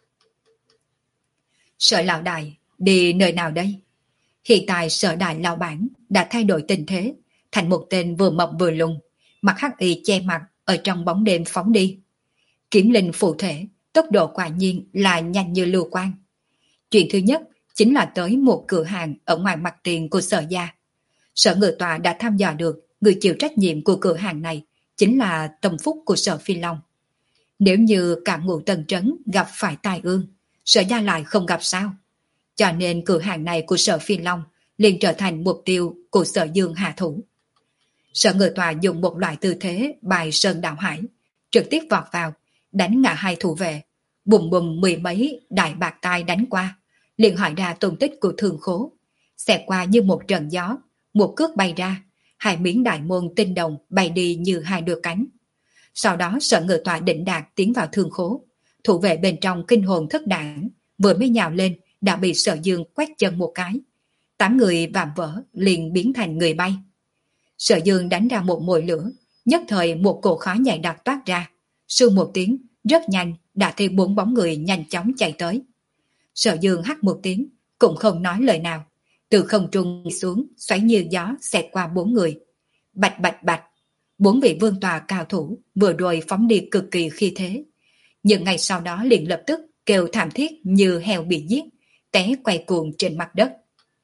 Sở lão đại đi nơi nào đây? Hiện tại Sở đại lão bản đã thay đổi tình thế, thành một tên vừa mập vừa lùn, mặc hắc y che mặt ở trong bóng đêm phóng đi. Kiếm linh phụ thể, tốc độ quả nhiên là nhanh như lưu quang. Chuyện thứ nhất chính là tới một cửa hàng ở ngoài mặt tiền của Sở gia. Sở Ngự Tọa đã thăm dò được người chịu trách nhiệm của cửa hàng này chính là tâm phúc của Sở Phi Long. Nếu như cả Ngũ Tần Trấn gặp phải tai ương, Sở gia lại không gặp sao? Cho nên cửa hàng này của Sở Phi Long liền trở thành mục tiêu của Sở Dương hạ thủ. Sở Ngự Tọa dùng một loại tư thế bài sơn đảo hải, trực tiếp vọt vào, đánh ngã hai thủ vệ, bùm bùm mười mấy đại bạc tai đánh qua, liền hỏi ra tung tích của thương khố. Xẹt qua như một trận gió, một cước bay ra, hai miếng đại môn tinh đồng bay đi như hai đôi cánh. Sau đó Sở Ngự Tọa đỉnh đạt tiến vào thương khố, thủ vệ bên trong kinh hồn thất đảng, vừa mới nhào lên đã bị Sở Dương quét chân một cái. Tám người vạm vỡ liền biến thành người bay. Sở Dương đánh ra một mồi lửa, nhất thời một cỗ khói nhạy đặc toát ra. Sưu một tiếng, rất nhanh đã thấy bốn bóng người nhanh chóng chạy tới. Sở Dương hắt một tiếng, cũng không nói lời nào. Từ không trung xuống, xoáy như gió xẹt qua bốn người. Bạch bạch bạch, bốn vị vương tòa cao thủ vừa rồi phóng đi cực kỳ khi thế. Nhưng ngày sau đó liền lập tức kêu thảm thiết như heo bị giết, té quay cuồng trên mặt đất.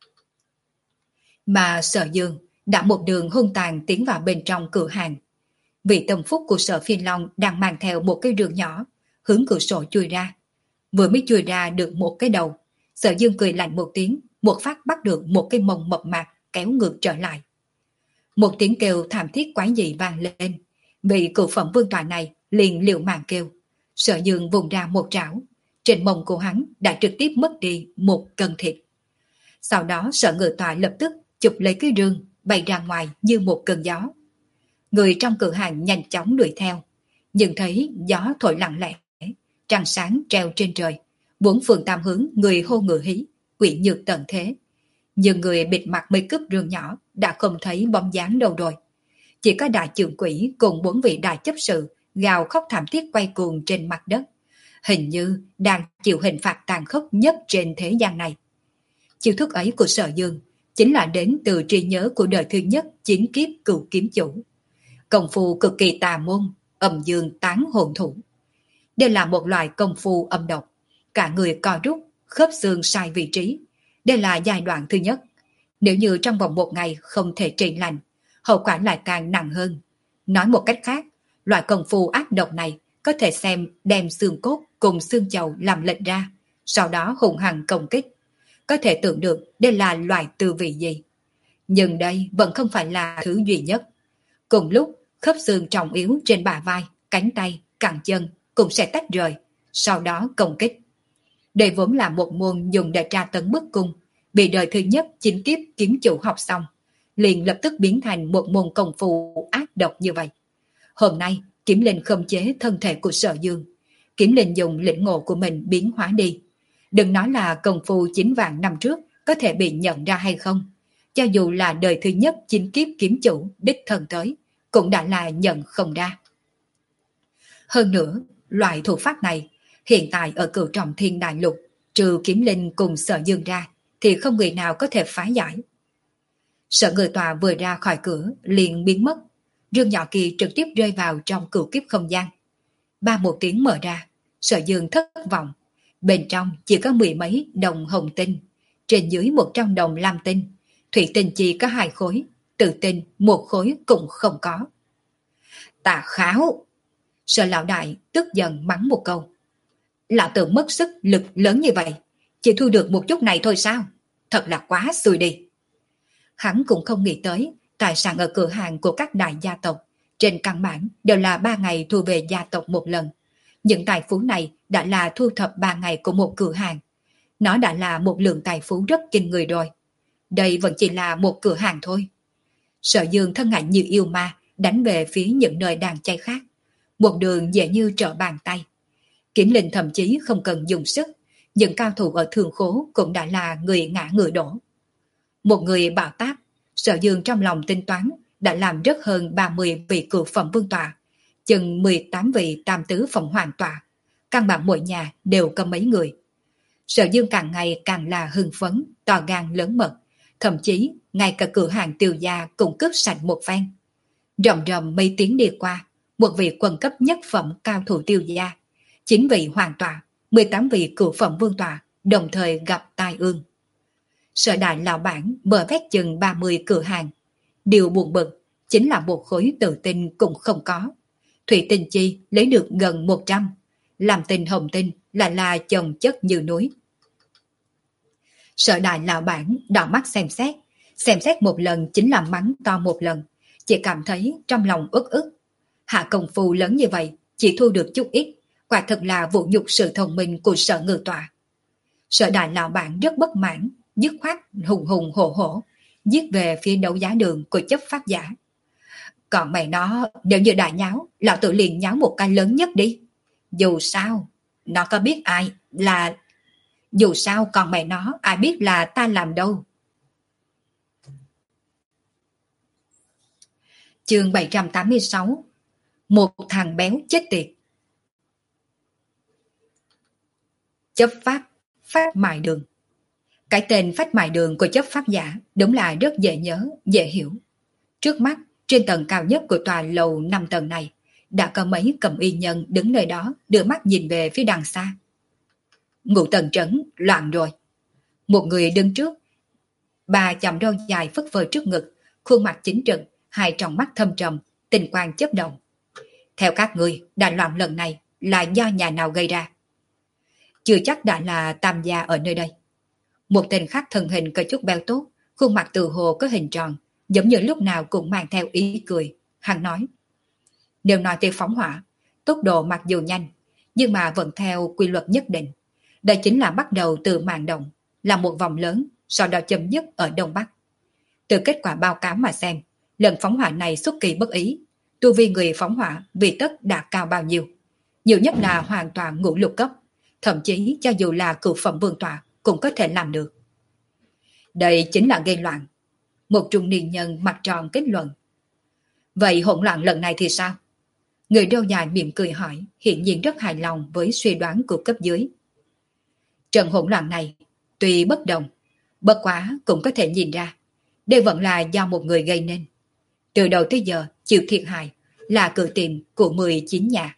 Mà Sở Dương đã một đường hung tàn tiến vào bên trong cửa hàng. Vị tâm phúc của Sở Phi Long đang mang theo một cái rương nhỏ, hướng cửa sổ chui ra. Vừa mới chui ra được một cái đầu, Sở Dương cười lạnh một tiếng, một phát bắt được một cái mông mập mạp kéo ngược trở lại. Một tiếng kêu thảm thiết quái dị vang lên, vị cựu phẩm vương tọa này liền liều mạng kêu. Sở Dương vùng ra một trảo, trên mông của hắn đã trực tiếp mất đi một cân thịt. Sau đó Sở Ngự Tọa lập tức chụp lấy cái rương, bay ra ngoài như một cơn gió. Người trong cửa hàng nhanh chóng đuổi theo, nhưng thấy gió thổi lặng lẽ, trăng sáng treo trên trời, bốn phương tam hướng người hô ngựa hí, quỷ nhược tận thế. Nhưng người bịt mặt mây cướp rương nhỏ đã không thấy bóng dáng đâu rồi. Chỉ có đại trưởng quỷ cùng bốn vị đại chấp sự gào khóc thảm thiết quay cuồng trên mặt đất, hình như đang chịu hình phạt tàn khốc nhất trên thế gian này. Chiêu thức ấy của Sở Dương chính là đến từ trí nhớ của đời thứ nhất chín kiếp cửu kiếm chủ. Công phu cực kỳ tà môn, âm dương tán hồn thủ. Đây là một loại công phu âm độc, cả người co rút, khớp xương sai vị trí. Đây là giai đoạn thứ nhất. Nếu như trong vòng một ngày không thể trị lành, hậu quả lại càng nặng hơn. Nói một cách khác, loại công phu ác độc này có thể xem đem xương cốt cùng xương chầu làm lệnh ra, sau đó hùng hăng công kích. Có thể tưởng được đây là loại tư vị gì. Nhưng đây vẫn không phải là thứ duy nhất. Cùng lúc, khớp xương trọng yếu trên bả vai, cánh tay, cẳng chân cũng sẽ tách rời, sau đó công kích. Đây vốn là một môn dùng để tra tấn bức cung, bị đời thứ nhất chính kiếp kiếm chủ học xong, liền lập tức biến thành một môn công phu ác độc như vậy. Hôm nay, Kiếm Linh khống chế thân thể của Sở Dương. Kiếm Linh dùng lĩnh ngộ của mình biến hóa đi. Đừng nói là công phu chín vạn năm trước có thể bị nhận ra hay không. Cho dù là đời thứ nhất chính kiếp kiếm chủ đích thân tới, cũng đã là nhận không ra. Hơn nữa, loại thủ pháp này, hiện tại ở Cửu Trọng Thiên Đại Lục, trừ Kiếm Linh cùng Sở Dương ra, thì không người nào có thể phá giải. Sở Người Tòa vừa ra khỏi cửa, liền biến mất. Dương nhỏ kia trực tiếp rơi vào trong cửu kiếp không gian. Ba một tiếng mở ra, Sở Dương thất vọng. Bên trong chỉ có mười mấy đồng hồng tinh, trên dưới một trăm đồng lam tinh, thủy tinh chỉ có hai khối, tự tinh một khối cũng không có. Tà kháo! Sở lão đại tức giận mắng một câu. Lão tử mất sức lực lớn như vậy, chỉ thu được một chút này thôi sao? Thật là quá xui đi. Hắn cũng không nghĩ tới, tài sản ở cửa hàng của các đại gia tộc, trên căn bản đều là ba ngày thu về gia tộc một lần. Những tài phú này đã là thu thập ba ngày của một cửa hàng. Nó đã là một lượng tài phú rất kinh người rồi. Đây vẫn chỉ là một cửa hàng thôi. Sở Dương thân ảnh như yêu ma, đánh về phía những nơi đang cháy khác. Một đường dễ như trở bàn tay. Kiếm Linh thậm chí không cần dùng sức, những cao thủ ở Thường Khố cũng đã là người ngã người đổ. Một người bạo táp, Sở Dương trong lòng tính toán đã làm rất hơn ba mươi vị cửu phẩm vương tọa, chừng mười tám vị tam tứ phẩm hoàng tọa, căn bản mỗi nhà đều có mấy người. Sở Dương càng ngày càng là hưng phấn, to gan lớn mật, thậm chí ngay cả cửa hàng Tiêu gia cũng cướp sạch một phen. Rầm rầm mấy tiếng đi qua, một vị quần cấp nhất phẩm cao thủ Tiêu gia, chín vị hoàng tọa, mười tám vị cửu phẩm vương tọa đồng thời gặp tai ương. Sở đại lão bản mở vét chừng ba mươi cửa hàng. Điều buồn bực chính là một khối tự tinh cũng không có. Thủy tinh chi lấy được gần một trăm, làm tinh hồng tinh lại là chồng chất như núi. Sở đại lão bản đỏ mắt xem xét, xem xét một lần chính là mắng to một lần, chỉ cảm thấy trong lòng ức ức. Hạ công phu lớn như vậy, chỉ thu được chút ít, quả thật là vũ nhục sự thông minh của Sở Ngự Tọa. Sở đại lão bản rất bất mãn, dứt khoát hùng hùng hổ hổ, giết về phía đấu giá đường của chấp pháp giả. Còn mày nó, nếu như đại nháo, lão tự liền nháo một cái lớn nhất đi. Dù sao, nó có biết ai là... Dù sao còn mày nó, ai biết là ta làm đâu. Chương bảy trăm tám mươi sáu. Một thằng béo chết tiệt. Chấp pháp, phát mại đường. Cái tên phát mại đường của chấp pháp giả đúng là rất dễ nhớ, dễ hiểu. Trước mắt, trên tầng cao nhất của tòa lầu năm tầng này, đã có mấy cầm y nhân đứng nơi đó đưa mắt nhìn về phía đằng xa. Ngũ tầng trấn, loạn rồi. Một người đứng trước, bà chầm râu dài phất phơ trước ngực, khuôn mặt chính trực, hai tròng mắt thâm trầm, tình quang chớp động. Theo các người, đại loạn lần này là do nhà nào gây ra? Chưa chắc đã là tam gia ở nơi đây. Một tên khác thân hình có chút béo tốt, khuôn mặt từ hồ có hình tròn, giống như lúc nào cũng mang theo ý cười. Hắn nói, nếu nói tới phóng hỏa, tốc độ mặc dù nhanh, nhưng mà vẫn theo quy luật nhất định. Đây chính là bắt đầu từ màn động, là một vòng lớn, sau đó chấm dứt ở Đông Bắc. Từ kết quả báo cáo mà xem, lần phóng hỏa này xuất kỳ bất ý, tu vi người phóng hỏa vì tất đã cao bao nhiêu. Nhiều nhất là hoàn toàn ngũ lục cấp, thậm chí cho dù là cửu phẩm vương tọa cũng có thể làm được. Đây chính là gây loạn. Một trung niên nhân mặt tròn kết luận. Vậy hỗn loạn lần này thì sao? Người râu dài mỉm cười hỏi, hiện nhiên rất hài lòng với suy đoán của cấp dưới. Trận hỗn loạn này, tuy bất đồng, bất quá cũng có thể nhìn ra, đây vẫn là do một người gây nên. Từ đầu tới giờ, chịu thiệt hại là cử tiền của mười chín nhà.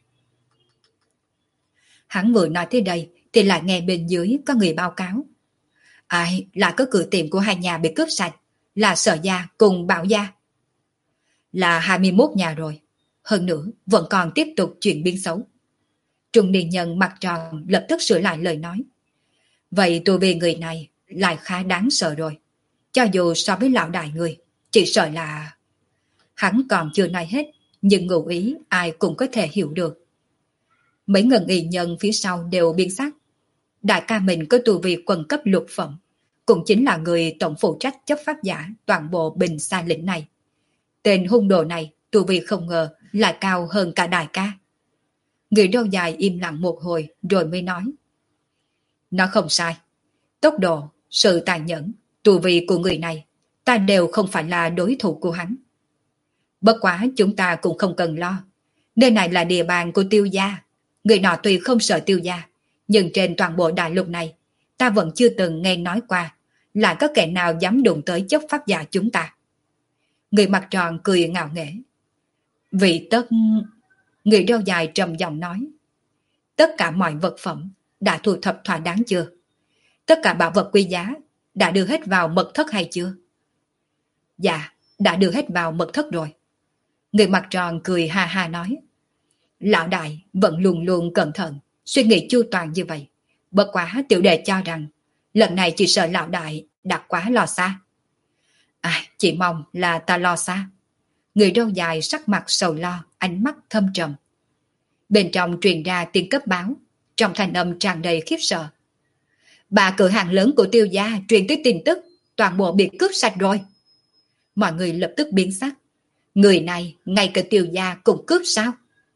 Hắn vừa nói tới đây, thì lại nghe bên dưới có người báo cáo. Ai là có cửa tiệm của hai nhà bị cướp sạch, là Sở gia cùng Bảo gia. Là hai mươi mốt nhà rồi. Hơn nữa vẫn còn tiếp tục chuyển biến xấu. Trung niên nhân mặt tròn lập tức sửa lại lời nói. Vậy tôi về người này lại khá đáng sợ rồi. Cho dù so với lão đại người, chỉ sợ là... Hắn còn chưa nói hết, nhưng ngụ ý ai cũng có thể hiểu được. Mấy ngân y nhân phía sau đều biến sắc. Đại ca mình có tu vi quân cấp lục phẩm, cũng chính là người tổng phụ trách chấp pháp giả toàn bộ Bình Sa lĩnh này. Tên hung đồ này tu vi không ngờ lại cao hơn cả đại ca. Người đau dài im lặng một hồi rồi mới nói. Nó không sai. Tốc độ, sự tàn nhẫn, tu vi của người này, ta đều không phải là đối thủ của hắn. Bất quá chúng ta cũng không cần lo. Nơi này là địa bàn của Tiêu gia. Người nọ tuy không sợ Tiêu gia, nhưng trên toàn bộ đại lục này, ta vẫn chưa từng nghe nói qua lại có kẻ nào dám đụng tới chấp pháp giả chúng ta. Người mặt tròn cười ngạo nghễ. Vì tất... Người râu dài trầm giọng nói. Tất cả mọi vật phẩm đã thu thập thỏa đáng chưa? Tất cả bảo vật quý giá đã đưa hết vào mật thất hay chưa? Dạ, đã đưa hết vào mật thất rồi. Người mặt tròn cười ha ha nói. Lão đại vẫn luôn luôn cẩn thận, suy nghĩ chu toàn như vậy. Bất quá tiểu đệ cho rằng lần này chỉ sợ lão đại đặt quá lo xa. À, chỉ mong là ta lo xa. Người râu dài sắc mặt sầu lo, ánh mắt thâm trầm. Bên trong truyền ra tiếng cấp báo, trong thanh âm tràn đầy khiếp sợ. Bà cửa hàng lớn của Tiêu gia truyền tới tin tức, toàn bộ bị cướp sạch rồi. Mọi người lập tức biến sắc. Người này ngay cả Tiêu gia cũng cướp sao?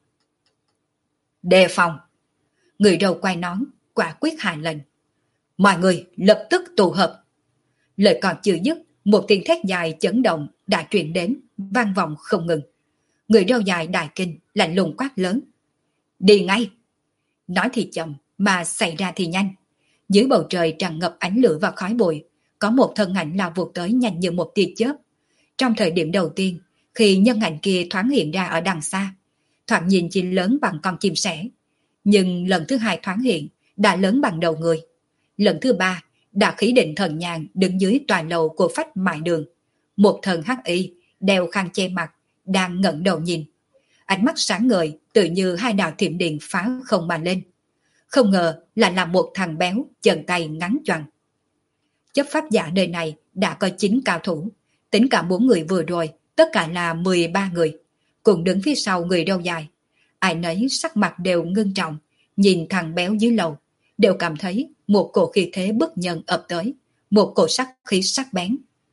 Đề phòng. Người đầu quay nón, quả quyết hạ lệnh. Mọi người lập tức tụ hợp. Lời còn chưa dứt, một tiếng thét dài chấn động đã truyền đến, vang vọng không ngừng. Người râu dài đại kinh, lạnh lùng quát lớn. Đi ngay! Nói thì chậm, mà xảy ra thì nhanh. Dưới bầu trời tràn ngập ánh lửa và khói bụi, có một thân ảnh lao vụt tới nhanh như một tia chớp. Trong thời điểm đầu tiên, khi nhân ảnh kia thoáng hiện ra ở đằng xa, thoạt nhìn chỉ lớn bằng con chim sẻ. Nhưng lần thứ hai thoáng hiện, đã lớn bằng đầu người. Lần thứ ba, đã khí định thần nhàn đứng dưới tòa lầu của phách mại đường. Một thần hắc y, đeo khăn che mặt, đang ngẩng đầu nhìn. Ánh mắt sáng ngời, tự như hai đạo thiểm điện phá không mà lên. Không ngờ là là một thằng béo, chân tay ngắn choàng. Chấp pháp giả nơi này đã có chín cao thủ, tính cả bốn người vừa rồi, tất cả là mười ba người, cùng đứng phía sau người râu dài. Ai nấy sắc mặt đều ngưng trọng, nhìn thằng béo dưới lầu, đều cảm thấy một cổ khí thế bức nhân ập tới, một cổ sắc khí sắc bén.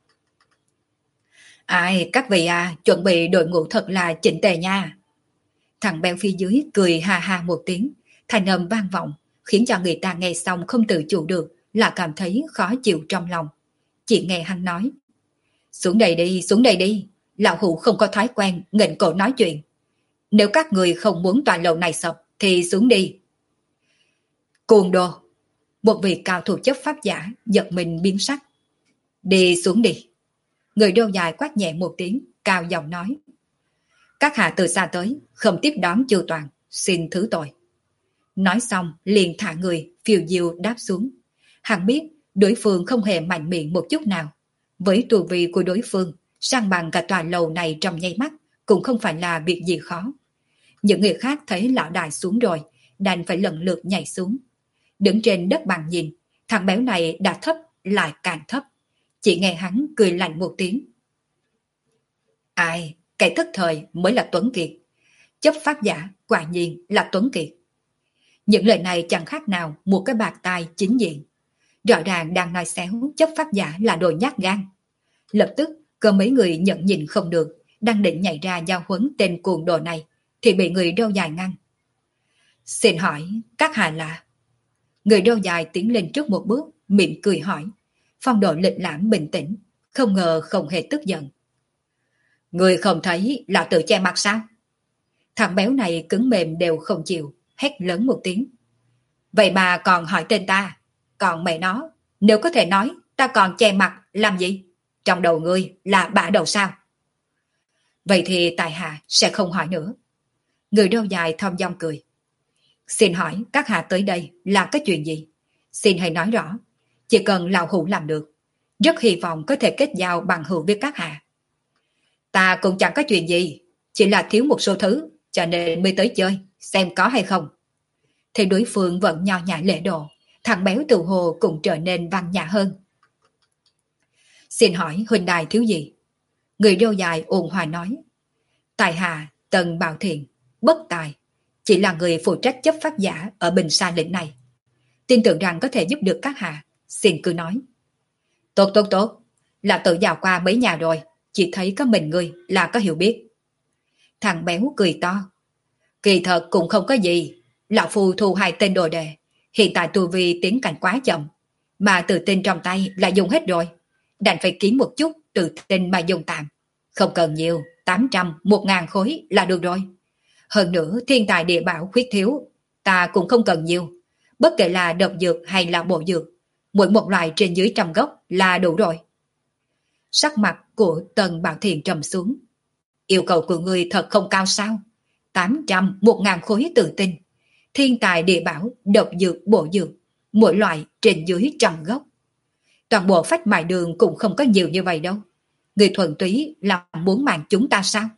Ai, các vị à, chuẩn bị đội ngũ thật là chỉnh tề nha. Thằng béo phía dưới cười ha ha một tiếng, thanh âm vang vọng, khiến cho người ta nghe xong không tự chủ được, là cảm thấy khó chịu trong lòng. Chỉ nghe hắn nói. Xuống đây đi, xuống đây đi, lão hủ không có thói quen nghênh cổ nói chuyện. Nếu các người không muốn tòa lầu này sập, thì xuống đi. Cuồng đồ! Một vị cao thủ chấp pháp giả giật mình biến sắc. Đi xuống đi. Người đeo dài quát nhẹ một tiếng, cao giọng nói. Các hạ từ xa tới, không tiếp đón Chu Toàn, xin thứ tội. Nói xong, liền thả người, phiêu diêu đáp xuống. Hắn biết, đối phương không hề mạnh miệng một chút nào. Với tu vi của đối phương, sang bằng cả tòa lầu này trong nháy mắt, cũng không phải là việc gì khó. Những người khác thấy lão đại xuống rồi, đành phải lần lượt nhảy xuống. Đứng trên đất bằng nhìn, thằng béo này đã thấp, lại càng thấp. Chỉ nghe hắn cười lạnh một tiếng. Ai, kẻ thất thời mới là Tuấn Kiệt. Chấp pháp giả quả nhiên là Tuấn Kiệt. Những lời này chẳng khác nào một cái bạt tai chính diện. Rõ ràng đang nói xéo chấp pháp giả là đồ nhát gan. Lập tức có mấy người nhận nhìn không được, đang định nhảy ra giao huấn tên cuồng đồ này, thì bị người râu dài ngăn. Xin hỏi, các hạ là... Người râu dài tiến lên trước một bước, mỉm cười hỏi. Phong độ lịch lãm bình tĩnh, không ngờ không hề tức giận. Người không thấy là tự che mặt sao? Thằng béo này cứng mềm đều không chịu, hét lớn một tiếng. Vậy mà còn hỏi tên ta, còn mẹ nó, nếu có thể nói, ta còn che mặt làm gì? Trong đầu ngươi là bả đầu sao? Vậy thì tại hạ sẽ không hỏi nữa. Người râu dài thong dong cười. Xin hỏi các hạ tới đây là cái chuyện gì? Xin hãy nói rõ. Chỉ cần lão hủ làm được, Rất hy vọng có thể kết giao bằng hữu với các hạ. Ta cũng chẳng có chuyện gì, chỉ là thiếu một số thứ, cho nên mới tới chơi, xem có hay không. Thì đối phương vẫn nho nhã lễ độ, thằng béo từ hồ cũng trở nên văn nhã hơn. Xin hỏi huynh đài thiếu gì? Người râu dài ôn hòa nói. Tài hạ Tần Bảo Thiện, bất tài, chỉ là người phụ trách chấp pháp giả ở Bình Sa lĩnh này. Tin tưởng rằng có thể giúp được các hạ, xin cứ nói. Tốt tốt tốt, là tự dạo qua mấy nhà rồi, chỉ thấy có mình ngươi là có hiểu biết. Thằng béo cười to. Kỳ thật cũng không có gì, lão phu thu hai tên đồ đệ, hiện tại tu vi tiến cảnh quá chậm, mà tự tin trong tay là dùng hết rồi, đành phải kiếm một chút tự tin mà dùng tạm. Không cần nhiều, tám trăm, một ngàn khối là được rồi. Hơn nữa thiên tài địa bảo khuyết thiếu, ta cũng không cần nhiều, bất kể là độc dược hay là bộ dược, mỗi một loại trên dưới trăm gốc là đủ rồi. Sắc mặt của Tần Bảo Thiện trầm xuống. Yêu cầu của người thật không cao sao? Tám trăm, một ngàn khối tự tin, thiên tài địa bảo, độc dược, bộ dược, mỗi loại trên dưới trăm gốc. Toàn bộ phách mại đường cũng không có nhiều như vậy đâu. Người thuần túy là muốn mạng chúng ta sao?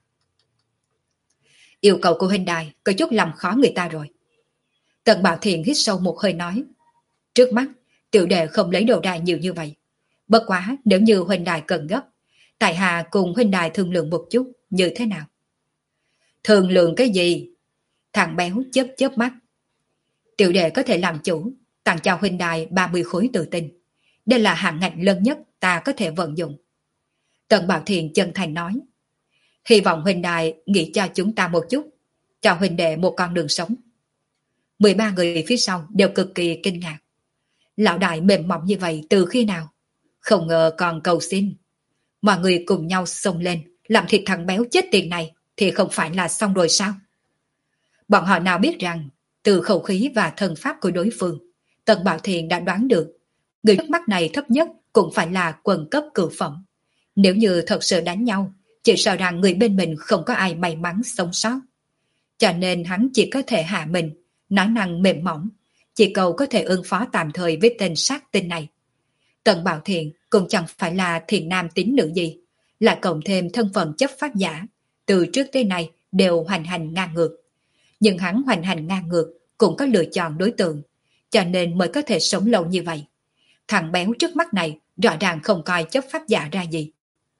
Yêu cầu của huynh đài có chút làm khó người ta rồi. Tần Bảo Thiện hít sâu một hơi nói. Trước mắt, tiểu đệ không lấy đồ đài nhiều như vậy. Bất quá nếu như huynh đài cần gấp, tại hạ cùng huynh đài thương lượng một chút như thế nào? Thương lượng cái gì? Thằng béo chớp chớp mắt. Tiểu đệ có thể làm chủ, tặng cho huynh đài ba mươi khối tự tin. Đây là hạng ngạch lớn nhất ta có thể vận dụng. Tần Bảo Thiện chân thành nói. Hy vọng huynh đài nghĩ cho chúng ta một chút, cho huynh đệ một con đường sống. mười ba người phía sau đều cực kỳ kinh ngạc. Lão đại mềm mỏng như vậy từ khi nào? Không ngờ còn cầu xin. Mọi người cùng nhau xông lên, làm thịt thằng béo chết tiệt này thì không phải là xong rồi sao? Bọn họ nào biết rằng, từ khẩu khí và thân pháp của đối phương, Tần Bảo Thiện đã đoán được, người trước mắt này thấp nhất cũng phải là quần cấp cửu phẩm. Nếu như thật sự đánh nhau, chỉ sợ rằng người bên mình không có ai may mắn sống sót. Cho nên hắn chỉ có thể hạ mình, nói năng mềm mỏng, chỉ cầu có thể ứng phó tạm thời với tên sát tinh này. Tần Bảo Thiện cũng chẳng phải là thiện nam tín nữ gì, lại cộng thêm thân phận chấp pháp giả, từ trước tới nay đều hoành hành ngang ngược. Nhưng hắn hoành hành ngang ngược cũng có lựa chọn đối tượng, cho nên mới có thể sống lâu như vậy. Thằng béo trước mắt này rõ ràng không coi chấp pháp giả ra gì.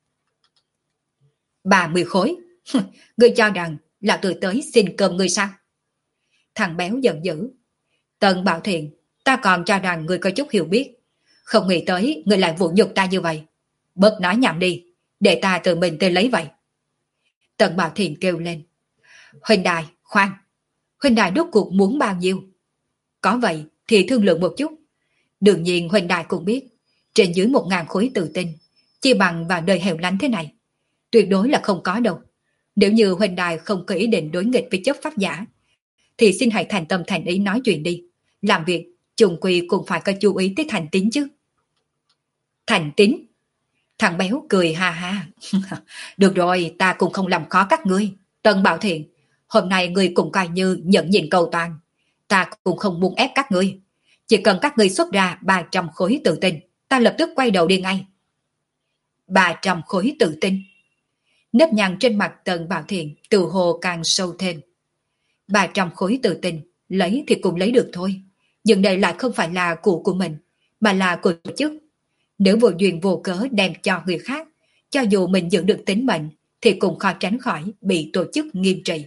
Ba mươi khối? Ngươi cho rằng là tôi tới xin cơm ngươi sao? Thằng béo giận dữ. Tần Bảo Thiện, ta còn cho rằng ngươi có chút hiểu biết. Không nghĩ tới ngươi lại vũ nhục ta như vậy. Bớt nói nhảm đi, để ta tự mình tới lấy vậy. Tần Bảo Thiện kêu lên. Huynh đài, khoan. Huynh đài đốt cuộc muốn bao nhiêu? Có vậy thì thương lượng một chút. Đương nhiên huynh đài cũng biết, trên dưới một ngàn khối tự tin, chi bằng vào nơi hẻo lánh thế này. Tuyệt đối là không có đâu. Nếu như huynh đài không có ý định đối nghịch với chấp pháp giả, thì xin hãy thành tâm thành ý nói chuyện đi. Làm việc, chung quy cũng phải có chú ý tới thành tín chứ. Thành tín? Thằng béo cười ha ha. Được rồi, ta cũng không làm khó các ngươi. Tần Bảo Thiện, hôm nay ngươi cũng coi như nhận nhìn cầu toàn. Ta cũng không muốn ép các ngươi. Chỉ cần các ngươi xuất ra ba trăm khối tự tin, ta lập tức quay đầu đi ngay. ba trăm khối tự tin? Nếp nhăn trên mặt Tần Bảo Thiện từ hồ càng sâu thêm. ba trăm khối tự tin, lấy thì cũng lấy được thôi. Nhưng đây lại không phải là của của mình, mà là của tổ chức. Nếu vô duyên vô cớ đem cho người khác, cho dù mình giữ được tính mệnh, thì cũng khó tránh khỏi bị tổ chức nghiêm trị.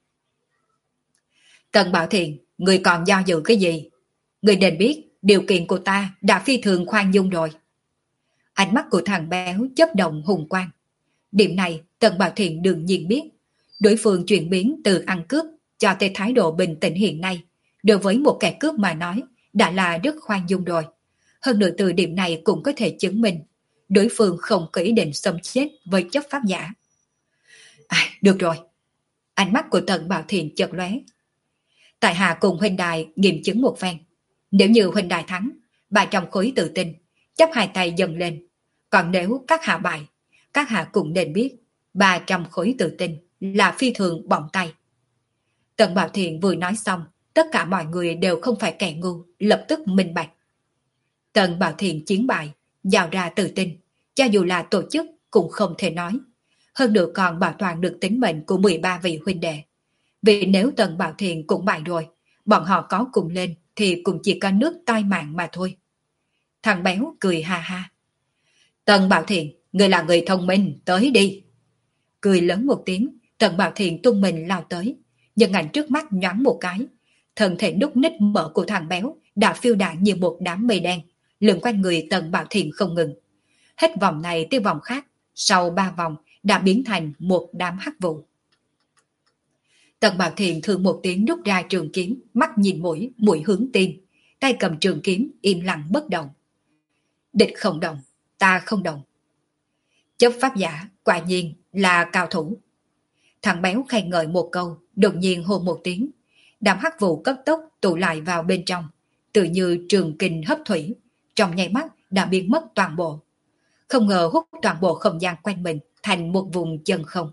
Tần Bảo Thiện, người còn do dự cái gì? Người nên biết điều kiện của ta đã phi thường khoan dung rồi. Ánh mắt của thằng béo chớp động hùng quang. Điểm này Tần Bảo Thiện đương nhiên biết. Đối phương chuyển biến từ ăn cướp cho tới thái độ bình tĩnh hiện nay, đối với một kẻ cướp mà nói, đã là rất khoan dung rồi. Hơn nữa từ điểm này cũng có thể chứng minh đối phương không có ý định xâm chết với chấp pháp giả. À, được rồi. Ánh mắt của Tần Bảo Thiện chợt lóe. Tại hạ cùng huynh đài nghiệm chứng một phen. Nếu như huynh đài thắng, ba trăm khối tự tin, chắp hai tay dâng lên. Còn nếu các hạ bại, các hạ cũng nên biết ba trăm khối tự tin là phi thường bỏng tay. Tần Bảo Thiện vừa nói xong, tất cả mọi người đều không phải kẻ ngu, lập tức minh bạch. Tần Bảo Thiện chiến bại, giao ra tự tin, cho dù là tổ chức cũng không thể nói. Hơn nữa còn bảo toàn được tính mệnh của mười ba vị huynh đệ. Vì nếu Tần Bảo Thiện cũng bại rồi, bọn họ có cùng lên thì cũng chỉ có nước tai mạng mà thôi. Thằng béo cười ha ha. Tần Bảo Thiện, người là người thông minh, tới đi. Cười lớn một tiếng, Tần Bảo Thiện tung mình lao tới, nhưng ảnh trước mắt nhoáng một cái. Thân thể núc ních mở của thằng béo đã phiêu đạn như một đám mây đen, lượn quanh người Tần Bảo Thiện không ngừng. Hết vòng này tới vòng khác, sau ba vòng đã biến thành một đám hắc vụ. Tần Bảo Thiện thương một tiếng rút ra trường kiếm, mắt nhìn mũi, mũi hướng tim, tay cầm trường kiếm im lặng bất động. Địch không động, ta không động. Chấp pháp giả quả nhiên là cao thủ. Thằng béo khen ngợi một câu, đột nhiên hô một tiếng, đám hắc vụ cấp tốc tụ lại vào bên trong, tự như trường kình hấp thủy, trong nháy mắt đã biến mất toàn bộ. Không ngờ hút toàn bộ không gian quanh mình thành một vùng chân không.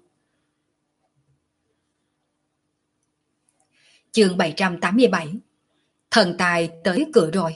Chương bảy trăm tám mươi bảy. Thần tài tới cửa rồi.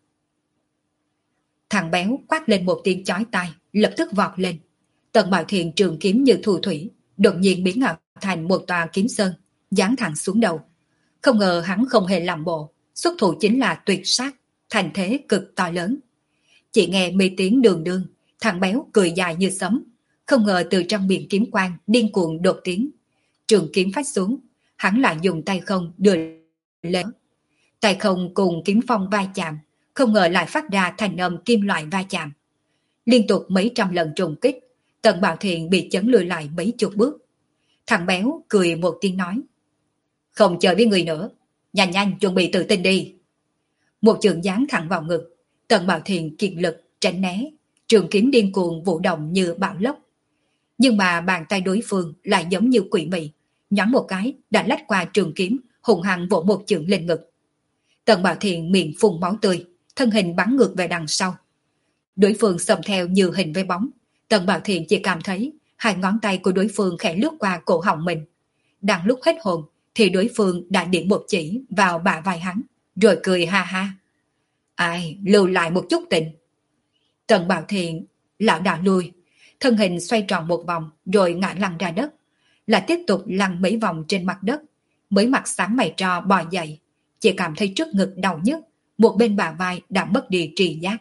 Thằng béo quát lên một tiếng chói tai, lập tức vọt lên. Tần Bảo Thiện trường kiếm như thu thủy, đột nhiên biến ảo thành một tòa kiếm sơn, giáng thẳng xuống đầu. Không ngờ hắn không hề làm bộ, xuất thủ chính là tuyệt sát, thành thế cực to lớn. Chỉ nghe mấy tiếng đường đương, thằng béo cười dài như sấm, không ngờ từ trong miệng kiếm quang điên cuồng đột tiến. Trường kiếm phách xuống, hắn lại dùng tay không đưa lên. Tay không cùng kiếm phong va chạm, không ngờ lại phát ra thành âm kim loại va chạm. Liên tục mấy trăm lần trùng kích, Tần Bảo Thiện bị chấn lùi lại mấy chục bước. Thằng béo cười một tiếng nói, không chơi với người nữa, nhanh nhanh chuẩn bị tự tin đi. Một trường giáng thẳng vào ngực, Tần Bảo Thiện kiệt lực tránh né, trường kiếm điên cuồng vũ động như bão lốc. Nhưng mà bàn tay đối phương lại giống như quỷ mị, nhón một cái đã lách qua trường kiếm, hùng hăng vỗ một chưởng lên ngực. Tần Bảo Thiện miệng phun máu tươi, thân hình bắn ngược về đằng sau. Đối phương xông theo như hình với bóng, Tần Bảo Thiện chỉ cảm thấy hai ngón tay của đối phương khẽ lướt qua cổ họng mình. Đang lúc hết hồn thì đối phương đã điểm một chỉ vào bả vai hắn, rồi cười ha ha. Ai, lưu lại một chút tình. Tần Bảo Thiện lảo đảo lui, thân hình xoay tròn một vòng rồi ngã lăn ra đất, lại tiếp tục lăn mấy vòng trên mặt đất, mới mặt xám mày tro bò dậy, chỉ cảm thấy trước ngực đau nhức, một bên bả vai đã mất đi tri giác.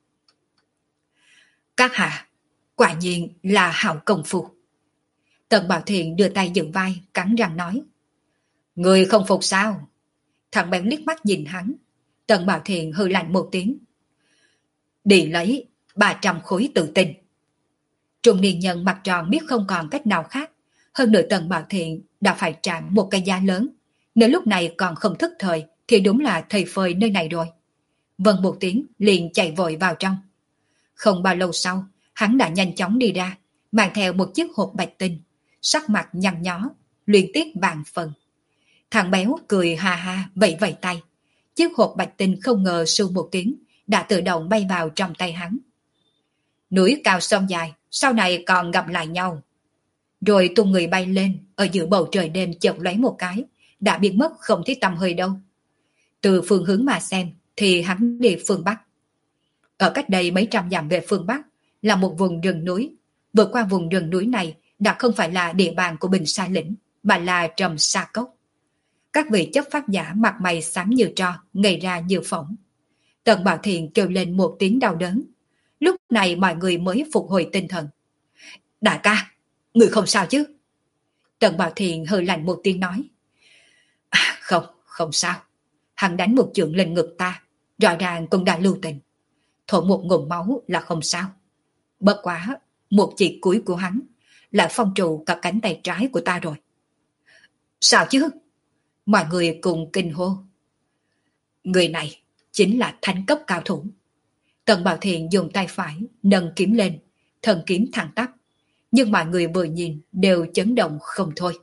Các hạ, quả nhiên là hảo công phu. Tần Bảo Thiện đưa tay dựng vai, cắn răng nói. Người không phục sao? Thằng béo liếc mắt nhìn hắn. Tần Bảo Thiện hừ lạnh một tiếng. Đi lấy ba trăm khối tự tin. Trung niên nhân mặt tròn biết không còn cách nào khác. Hơn nữa Tần Bảo Thiện đã phải trả một cái giá lớn. Nếu lúc này còn không thức thời thì đúng là thầy phơi nơi này rồi. Vâng một tiếng liền chạy vội vào trong. Không bao lâu sau, hắn đã nhanh chóng đi ra, mang theo một chiếc hộp bạch tinh, sắc mặt nhăn nhó, liên tiếp vàng phần. Thằng béo cười ha ha vẫy vẫy tay. Chiếc hộp bạch tinh không ngờ su một tiếng, đã tự động bay vào trong tay hắn. Núi cao sông dài, sau này còn gặp lại nhau. Rồi tung người bay lên, ở giữa bầu trời đêm chợt lóe một cái, đã biến mất không thấy tăm hơi đâu. Từ phương hướng mà xem, thì hắn đi phương Bắc. Ở cách đây mấy trăm dặm về phương Bắc, là một vùng rừng núi. Vượt qua vùng rừng núi này đã không phải là địa bàn của Bình Sa Lĩnh, mà là Trầm Sa Cốc. Các vị chấp pháp giả mặt mày xám như tro, ngây ra như phỏng. Tần Bảo Thiện kêu lên một tiếng đau đớn. Lúc này mọi người mới phục hồi tinh thần. Đại ca, người không sao chứ? Tần Bảo Thiện hơi lạnh một tiếng nói. À, không, không sao. Hắn đánh một chưởng lên ngực ta, rõ ràng cũng đã lưu tình. Thổ một ngụm máu là không sao. Bất quá, một chỉ cuối của hắn lại phong trụ cả cánh tay trái của ta rồi. Sao chứ? Mọi người cùng kinh hô. Người này chính là thánh cấp cao thủ. Tần Bảo Thiện dùng tay phải nâng kiếm lên, thần kiếm thẳng tắp. Nhưng mọi người vừa nhìn đều chấn động không thôi.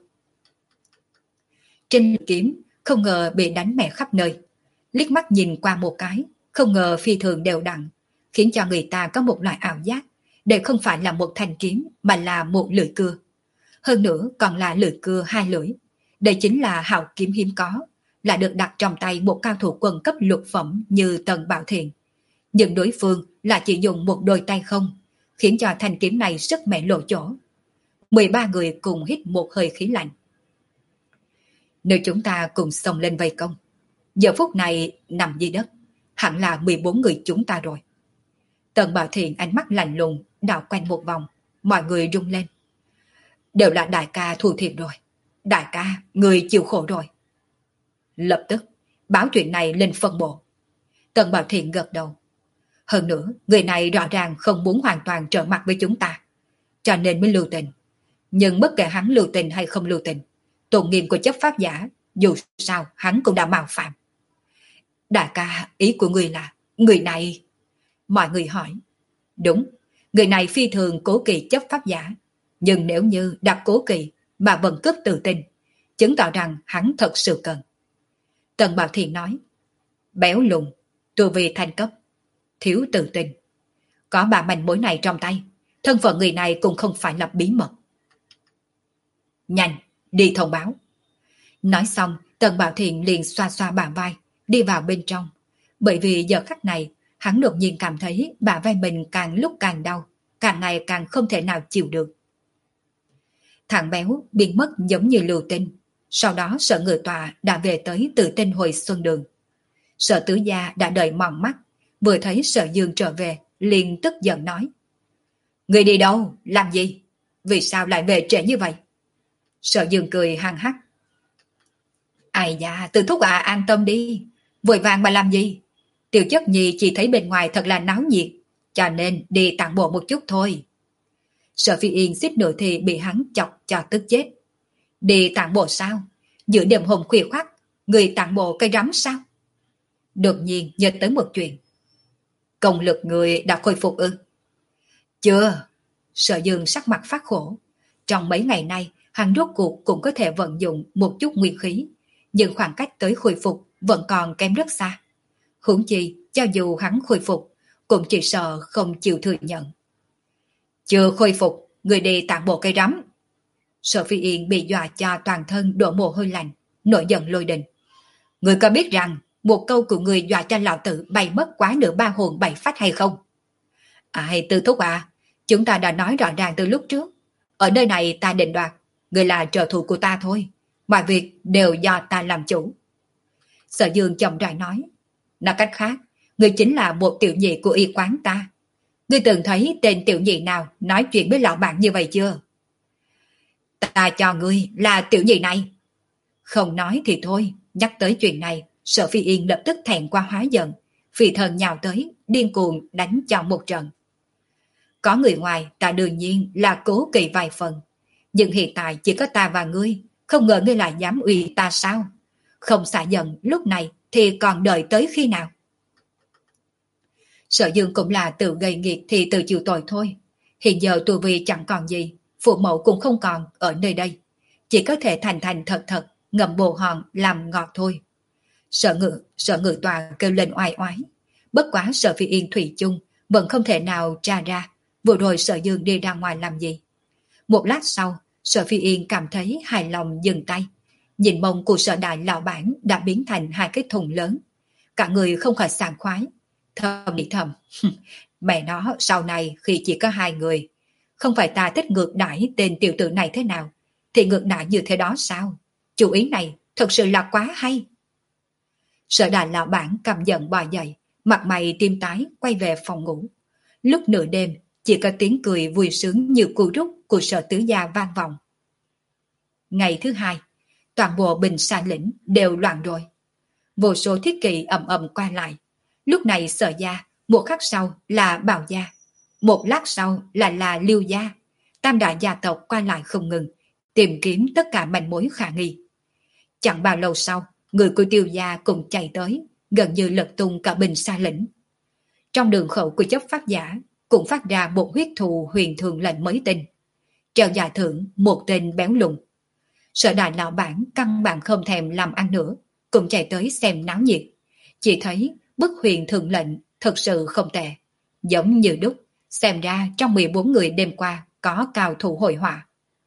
Trên kiếm không ngờ bị đánh mẹ khắp nơi. Liếc mắt nhìn qua một cái, không ngờ phi thường đều đặn, khiến cho người ta có một loại ảo giác. Đây không phải là một thanh kiếm mà là một lưỡi cưa. Hơn nữa còn là lưỡi cưa hai lưỡi. Đây chính là hào kiếm hiếm có, lại được đặt trong tay một cao thủ quân cấp lục phẩm như Tần Bảo Thiện. nhưng đối phương là chỉ dùng một đôi tay không, khiến cho thanh kiếm này sức mẻ lộ chỗ. mười ba người cùng hít một hơi khí lạnh. Nếu chúng ta cùng xông lên vây công, giờ phút này nằm dưới đất, hẳn là mười bốn người chúng ta rồi. Tần Bảo Thiện ánh mắt lạnh lùng, đảo quanh một vòng, mọi người rung lên. Đều là đại ca thua thiệt rồi. Đại ca, người chịu khổ rồi. Lập tức, báo chuyện này lên phân bộ. Tần Bảo Thiện gật đầu. Hơn nữa, người này rõ ràng không muốn hoàn toàn trở mặt với chúng ta, cho nên mới lưu tình. Nhưng bất kể hắn lưu tình hay không lưu tình, tôn nghiêm của chấp pháp giả, dù sao hắn cũng đã mạo phạm. Đại ca, ý của người là, người này... Mọi người hỏi. Đúng, người này phi thường cố kỵ chấp pháp giả, nhưng nếu như đặt cố kỵ mà vẫn cướp tự tin, chứng tỏ rằng hắn thật sự cần. Tần Bảo Thiện nói, béo lùn, tu vi thanh cấp, thiếu tự tin. Có ba manh mối này trong tay, thân phận người này cũng không phải là bí mật. Nhanh, đi thông báo. Nói xong, Tần Bảo Thiện liền xoa xoa bả vai, đi vào bên trong. Bởi vì giờ khắc này, hắn đột nhiên cảm thấy bả vai mình càng lúc càng đau, càng ngày càng không thể nào chịu được. Thằng béo biến mất giống như lưu tinh. Sau đó Sở Ngự Tọa đã về tới Tự Tinh Hồi Xuân Đường. Sở Tứ Gia đã đợi mòn mắt, vừa thấy Sở Dương trở về, liền tức giận nói. Người đi đâu? Làm gì? Vì sao lại về trễ như vậy? Sở Dương cười hăng hắc. Ai da, Từ thúc à, an tâm đi. Vội vàng mà làm gì? Tiểu Chất Nhi chỉ thấy bên ngoài thật là náo nhiệt, cho nên đi tản bộ một chút thôi. Sở Phi Yên suýt nữa thì bị hắn chọc cho tức chết. Đi tản bộ sao? Giữa đêm hôm khuya khoắt, người tản bộ cây rắm sao? Đột nhiên nhớ tới một chuyện. Công lực người đã khôi phục ư? Chưa. Sở Dương sắc mặt phát khổ. Trong mấy ngày nay, hắn rốt cuộc cũng có thể vận dụng một chút nguyên khí, nhưng khoảng cách tới khôi phục vẫn còn kém rất xa. Huống chi, cho dù hắn khôi phục, cũng chỉ sợ không chịu thừa nhận. Chưa khôi phục, người đi tản bộ cây rắm. Sở Phi Yên bị dọa cho toàn thân đổ mồ hôi lạnh, nổi giận lôi đình. Người có biết rằng một câu của người dọa cho lão tử bay mất quá nửa ba hồn bảy phách hay không? Ai, Tư thúc à, chúng ta đã nói rõ ràng từ lúc trước. Ở nơi này ta định đoạt, người là trợ thủ của ta thôi. Mọi việc đều do ta làm chủ. Sở Dương chậm rãi nói. Nói cách khác, người chính là một tiểu nhị của y quán ta. Ngươi từng thấy tên tiểu nhị nào nói chuyện với lão bạn như vậy chưa? Ta cho ngươi là tiểu nhị này. Không nói thì thôi, nhắc tới chuyện này, Sở Phi Yên lập tức thẹn qua hóa giận, phi thần nhào tới, điên cuồng đánh cho một trận. Có người ngoài ta đương nhiên là cố kỵ vài phần, nhưng hiện tại chỉ có ta và ngươi, không ngờ ngươi lại dám uy ta sao? Không xả giận lúc này thì còn đợi tới khi nào? Sở Dương cũng là tự gây nghiệt thì tự chịu tội thôi. Hiện giờ tu vi chẳng còn gì, phụ mẫu cũng không còn ở nơi đây, chỉ có thể thành thành thật thật ngậm bồ hòn làm ngọt thôi. Sở ngự, sở ngự tòa kêu lên oai oái. Bất quá Sở Phi Yên thủy chung vẫn không thể nào tra ra vừa rồi Sở Dương đi ra ngoài làm gì. Một lát sau, Sở Phi Yên cảm thấy hài lòng dừng tay. Nhìn mông của Sở đại lão bản đã biến thành hai cái thùng lớn. Cả người không khỏi sảng khoái. Thầm nghĩ thầm, mẹ nó sau này khi chỉ có hai người, không phải ta thích ngược đãi tên tiểu tử này thế nào, thì ngược đãi như thế đó sao? Chủ ý này thật sự là quá hay. Sở đại lão bản cầm giận bò dậy, mặt mày tim tái quay về phòng ngủ. Lúc nửa đêm, chỉ có tiếng cười vui sướng như cu rút của Sở tứ gia vang vọng. Ngày thứ hai, toàn bộ Bình Sa lĩnh đều loạn rồi. Vô số thiết kỵ ầm ầm qua lại. Lúc này Sở gia, một khắc sau là Bào gia, một lát sau là là Liêu gia. Tam đại gia tộc qua lại không ngừng, tìm kiếm tất cả manh mối khả nghi. Chẳng bao lâu sau, người của Tiêu gia cùng chạy tới, gần như lật tung cả Bình Sa lĩnh. Trong đường khẩu của chấp pháp giả cũng phát ra một huyết thù huyền thường lệnh mới tinh. Treo giải thưởng một tên béo lùn. Sở đại lão bản căn bản không thèm làm ăn nữa, cũng chạy tới xem náo nhiệt. Chỉ thấy bức huyền thường lệnh thật sự không tệ, giống như đúc. Xem ra trong mười bốn người đêm qua có cao thủ hội họa.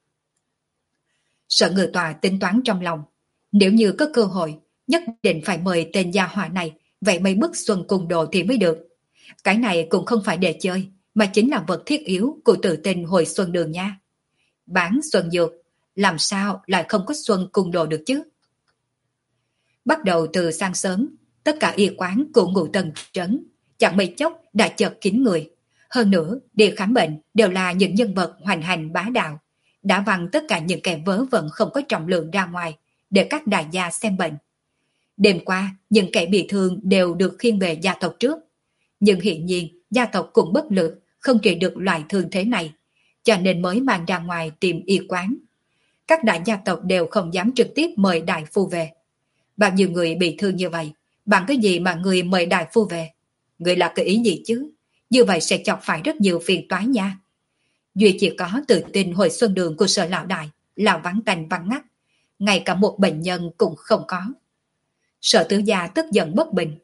Sở ngự tòa tính toán trong lòng, nếu như có cơ hội nhất định phải mời tên gia họa này vậy mấy bức xuân cùng đồ thì mới được. Cái này cũng không phải để chơi, mà chính là vật thiết yếu của tự tình hồi xuân đường nha. Bán xuân dược, làm sao lại không có xuân cùng đồ được chứ? Bắt đầu từ sáng sớm, tất cả y quán của ngụ tần trấn, chẳng mấy chốc đã chật kín người. Hơn nữa, đi khám bệnh đều là những nhân vật hoành hành bá đạo, đã văng tất cả những kẻ vớ vẩn không có trọng lượng ra ngoài, để các đại gia xem bệnh. Đêm qua, những kẻ bị thương đều được khiêng về gia tộc trước. Nhưng hiện nhiên, gia tộc cũng bất lực, không trị được loại thương thế này, cho nên mới mang ra ngoài tìm y quán. Các đại gia tộc đều không dám trực tiếp mời đại phu về. Bao nhiêu người bị thương như vậy, bằng cái gì mà người mời đại phu về? Người là cái ý gì chứ? Như vậy sẽ chọc phải rất nhiều phiền toái nha. Duy chỉ có tự tin hồi xuân đường của Sở lão đại là vắng tanh vắng ngắt, ngay cả một bệnh nhân cũng không có. Sở tứ gia tức giận bất bình.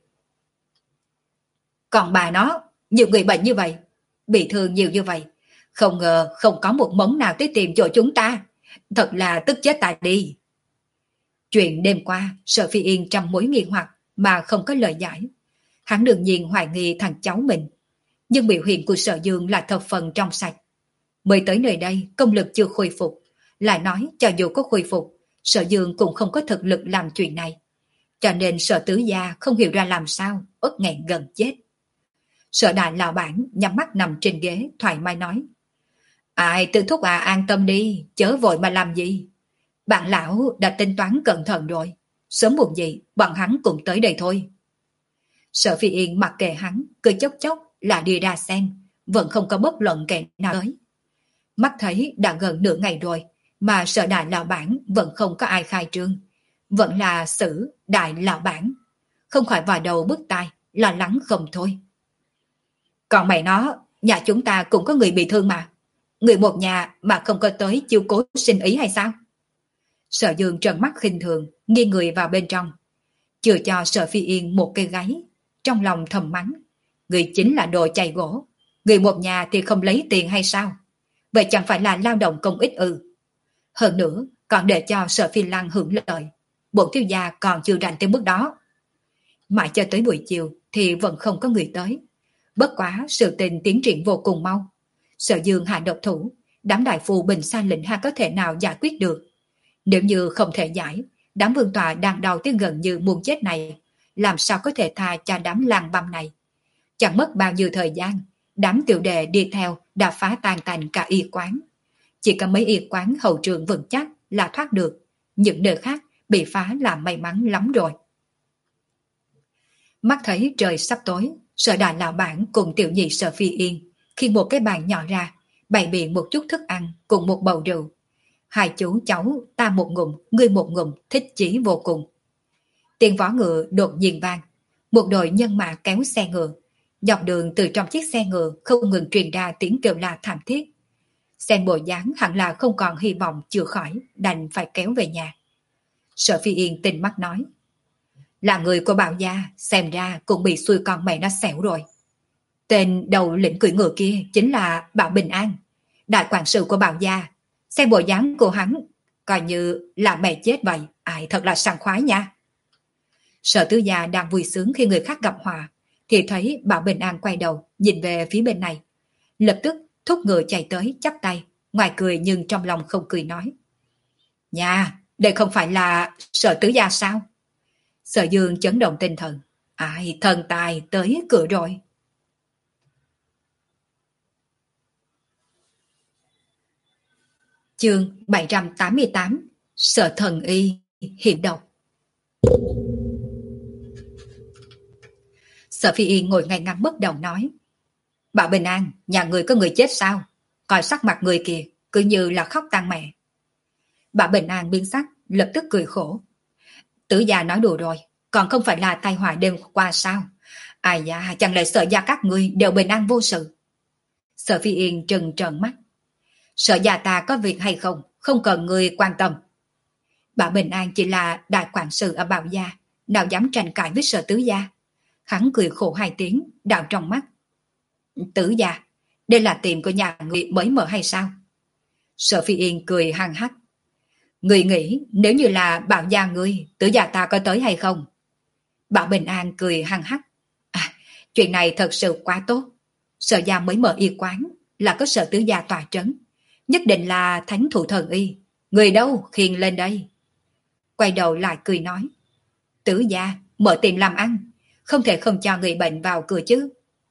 Còn bà nó, nhiều người bệnh như vậy, bị thương nhiều như vậy, không ngờ không có một mống nào tới tìm chỗ chúng ta. Thật là tức chết tại đi. Chuyện đêm qua, Sở Phi Yên trăm mối nghi hoặc mà không có lời giải. Hắn đương nhiên hoài nghi thằng cháu mình. Nhưng biểu hiện của Sở Dương là thập phần trong sạch. Mới tới nơi đây, công lực chưa khôi phục. Lại nói, cho dù có khôi phục, Sở Dương cũng không có thực lực làm chuyện này. Cho nên Sở Tứ Gia không hiểu ra làm sao, ớt nghẹn gần chết. Sở đại lão bản nhắm mắt nằm trên ghế, thoải mái nói. Ai tự thúc à, an tâm đi, chớ vội mà làm gì. Bạn lão đã tính toán cẩn thận rồi. Sớm muộn gì, bọn hắn cũng tới đây thôi. Sở Phi Yên mặc kệ hắn, cười chốc chốc là đi ra xem, vẫn không có bất luận kẻ nào tới. Mắt thấy đã gần nửa ngày rồi, mà Sở đại lão bản vẫn không có ai khai trương. Vẫn là Sử đại lão bản. Không khỏi vào đầu bứt tai, lo lắng không thôi. Còn mày nó, nhà chúng ta cũng có người bị thương mà. Người một nhà mà không có tới chiêu cố sinh ý hay sao? Sở Dương trợn mắt khinh thường, nghiêng người vào bên trong. Chưa cho Sở Phi Yên một cây gáy, trong lòng thầm mắng. Người chính là đồ chày gỗ. Người một nhà thì không lấy tiền hay sao? Vậy chẳng phải là lao động công ích ư? Hơn nữa, còn để cho Sở Phi Lăng hưởng lợi. Bộ thiếu gia còn chưa rảnh tới mức đó. Mãi cho tới buổi chiều thì vẫn không có người tới. Bất quá sự tình tiến triển vô cùng mau. Sở Dương hạ độc thủ, đám đại phu Bình Sa lĩnh ha có thể nào giải quyết được. Nếu như không thể giải, đám vương tọa đang đau tới gần như muốn chết này, làm sao có thể tha cho đám lang băm này. Chẳng mất bao nhiêu thời gian, đám tiểu đệ đi theo đã phá tan tành cả y quán. Chỉ có mấy y quán hậu trường vững chắc là thoát được, những nơi khác bị phá là may mắn lắm rồi. Mắt thấy trời sắp tối, Sở đại lão bản cùng tiểu nhị Sở Phi Yên khi một cái bàn nhỏ ra, bày biện một chút thức ăn cùng một bầu rượu. Hai chú cháu ta một ngụm, ngươi một ngụm, thích chí vô cùng. Tiếng vó ngựa đột nhiên vang, một đội nhân mã kéo xe ngựa. Dọc đường từ trong chiếc xe ngựa không ngừng truyền ra tiếng kêu la thảm thiết. Xem bộ dáng hẳn là không còn hy vọng chữa khỏi, đành phải kéo về nhà. Sở Phi Yên tinh mắt nói. Là người của Bảo gia, xem ra cũng bị xui con mẹ nó xẻo rồi. Tên đầu lĩnh cưỡi ngựa kia chính là Bảo Bình An, đại quản sự của Bảo gia. Xem bộ dáng của hắn, coi như là mẹ chết vậy, ai thật là sảng khoái nha. Sở tứ gia đang vui sướng khi người khác gặp họa, thì thấy Bảo Bình An quay đầu, nhìn về phía bên này. Lập tức thúc ngựa chạy tới chắp tay, ngoài cười nhưng trong lòng không cười nói. Nha, đây không phải là Sở tứ gia sao? Sở Dương chấn động tinh thần. Ai, thần tài tới cửa rồi. Chương bảy trăm tám mươi tám. Sở thần y hiểm độc. Sở Phi Yên ngồi ngay ngắn bất động nói. Bảo Bình An, nhà người có người chết sao? Coi sắc mặt người kìa, cứ như là khóc tang mẹ. Bảo Bình An biến sắc, lập tức cười khổ. Tử gia nói đùa rồi, còn không phải là tai họa đêm qua sao? Ai da, chẳng lẽ Sở gia các ngươi đều bình an vô sự? Sở Phi Yên trừng trợn mắt. Sở gia ta có việc hay không, không cần người quan tâm. Bảo Bình An chỉ là đại quản sự ở Bảo gia, nào dám tranh cãi với Sở tứ gia. Hắn cười khổ hai tiếng, đào trong mắt. Tứ gia, đây là tiệm của nhà người mới mở hay sao? Sở Phi Yên cười hăng hắc. Người nghĩ nếu như là Bảo gia ngươi, tứ gia ta có tới hay không? Bảo Bình An cười hăng hắc. À, Chuyện này thật sự quá tốt. Sở gia mới mở y quán, là có Sở tứ gia tòa trấn. Nhất định là thánh thủ thần y. Người đâu khiêng lên đây. Quay đầu lại cười nói. Tứ gia, mở tiệm làm ăn. Không thể không cho người bệnh vào cửa chứ.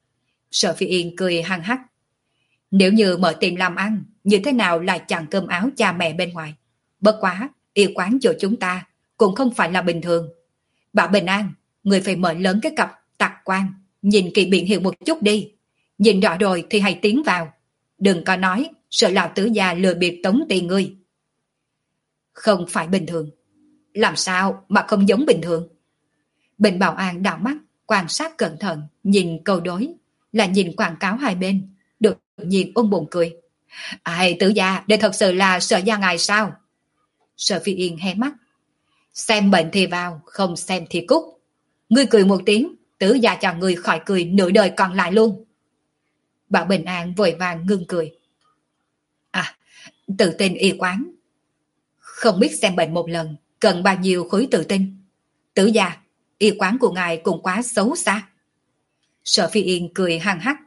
Sở Phi Yên cười hăng hắc. Nếu như mở tiệm làm ăn, như thế nào lại chẳng cơm áo cha mẹ bên ngoài. Bất quá, y quán chỗ chúng ta cũng không phải là bình thường. Bảo Bình An, người phải mở lớn cái cặp tạc quan, nhìn kỹ biển hiệu một chút đi. Nhìn rõ rồi thì hãy tiến vào. Đừng có nói, sợ lão tứ gia lừa bịp tống tiền ngươi. Không phải bình thường. Làm sao mà không giống bình thường? Bình Bảo An đảo mắt, quan sát cẩn thận, nhìn câu đối, là nhìn quảng cáo hai bên, đột nhiên ôm bụng cười. Ai tứ gia, đây thật sự là Sở gia ngài sao? Sở Phi Yên hé mắt. Xem bệnh thì vào, không xem thì cút. Ngươi cười một tiếng, tứ gia cho ngươi khỏi cười nửa đời còn lại luôn. Bảo Bình An vội vàng ngưng cười. À, tự tin y quán. Không biết xem bệnh một lần, cần bao nhiêu khối tự tin. Tứ gia, y quán của ngài cũng quá xấu xa. Sở Phi Yên cười hăng hắc.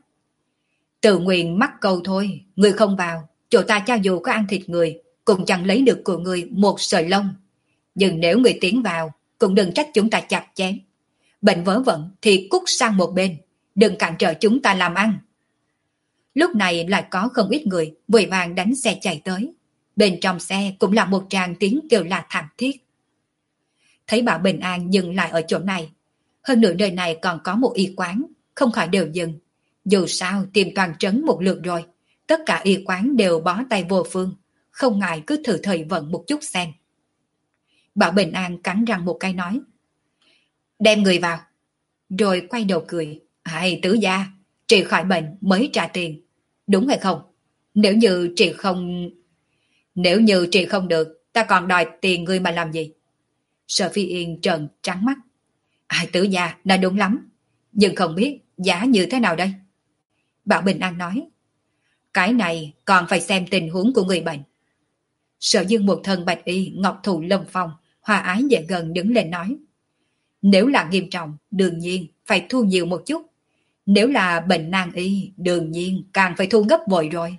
Tự nguyện mắc câu thôi, người không vào, chỗ ta cho dù có ăn thịt người, cũng chẳng lấy được của người một sợi lông. Nhưng nếu người tiến vào, cũng đừng trách chúng ta chặt chém. Bệnh vớ vẩn thì cút sang một bên, đừng cản trở chúng ta làm ăn. Lúc này lại có không ít người vội vàng đánh xe chạy tới. Bên trong xe cũng là một tràng tiếng kêu la thảm thiết. Thấy Bảo Bình An dừng lại ở chỗ này. Hơn nữa nơi này còn có một y quán, không khỏi đều dừng. Dù sao tìm toàn trấn một lượt rồi, tất cả y quán đều bó tay vô phương, không ngại cứ thử thời vận một chút xem. Bảo Bình An cắn răng một cái nói. Đem người vào. Rồi quay đầu cười. Hay tứ gia, trị khỏi bệnh mới trả tiền. Đúng hay không? Nếu như trị không... Nếu như trị không được, ta còn đòi tiền ngươi mà làm gì? Sở Phi Yên trợn trắng mắt. Ai tứ gia, nói đúng lắm. Nhưng không biết giá như thế nào đây? Bảo Bình An nói. Cái này còn phải xem tình huống của người bệnh. Sở Dương một thân bạch y, ngọc thụ lâm phong, hòa ái dễ gần đứng lên nói. Nếu là nghiêm trọng, đương nhiên phải thu nhiều một chút. Nếu là bệnh nan y, đương nhiên càng phải thu gấp bội rồi.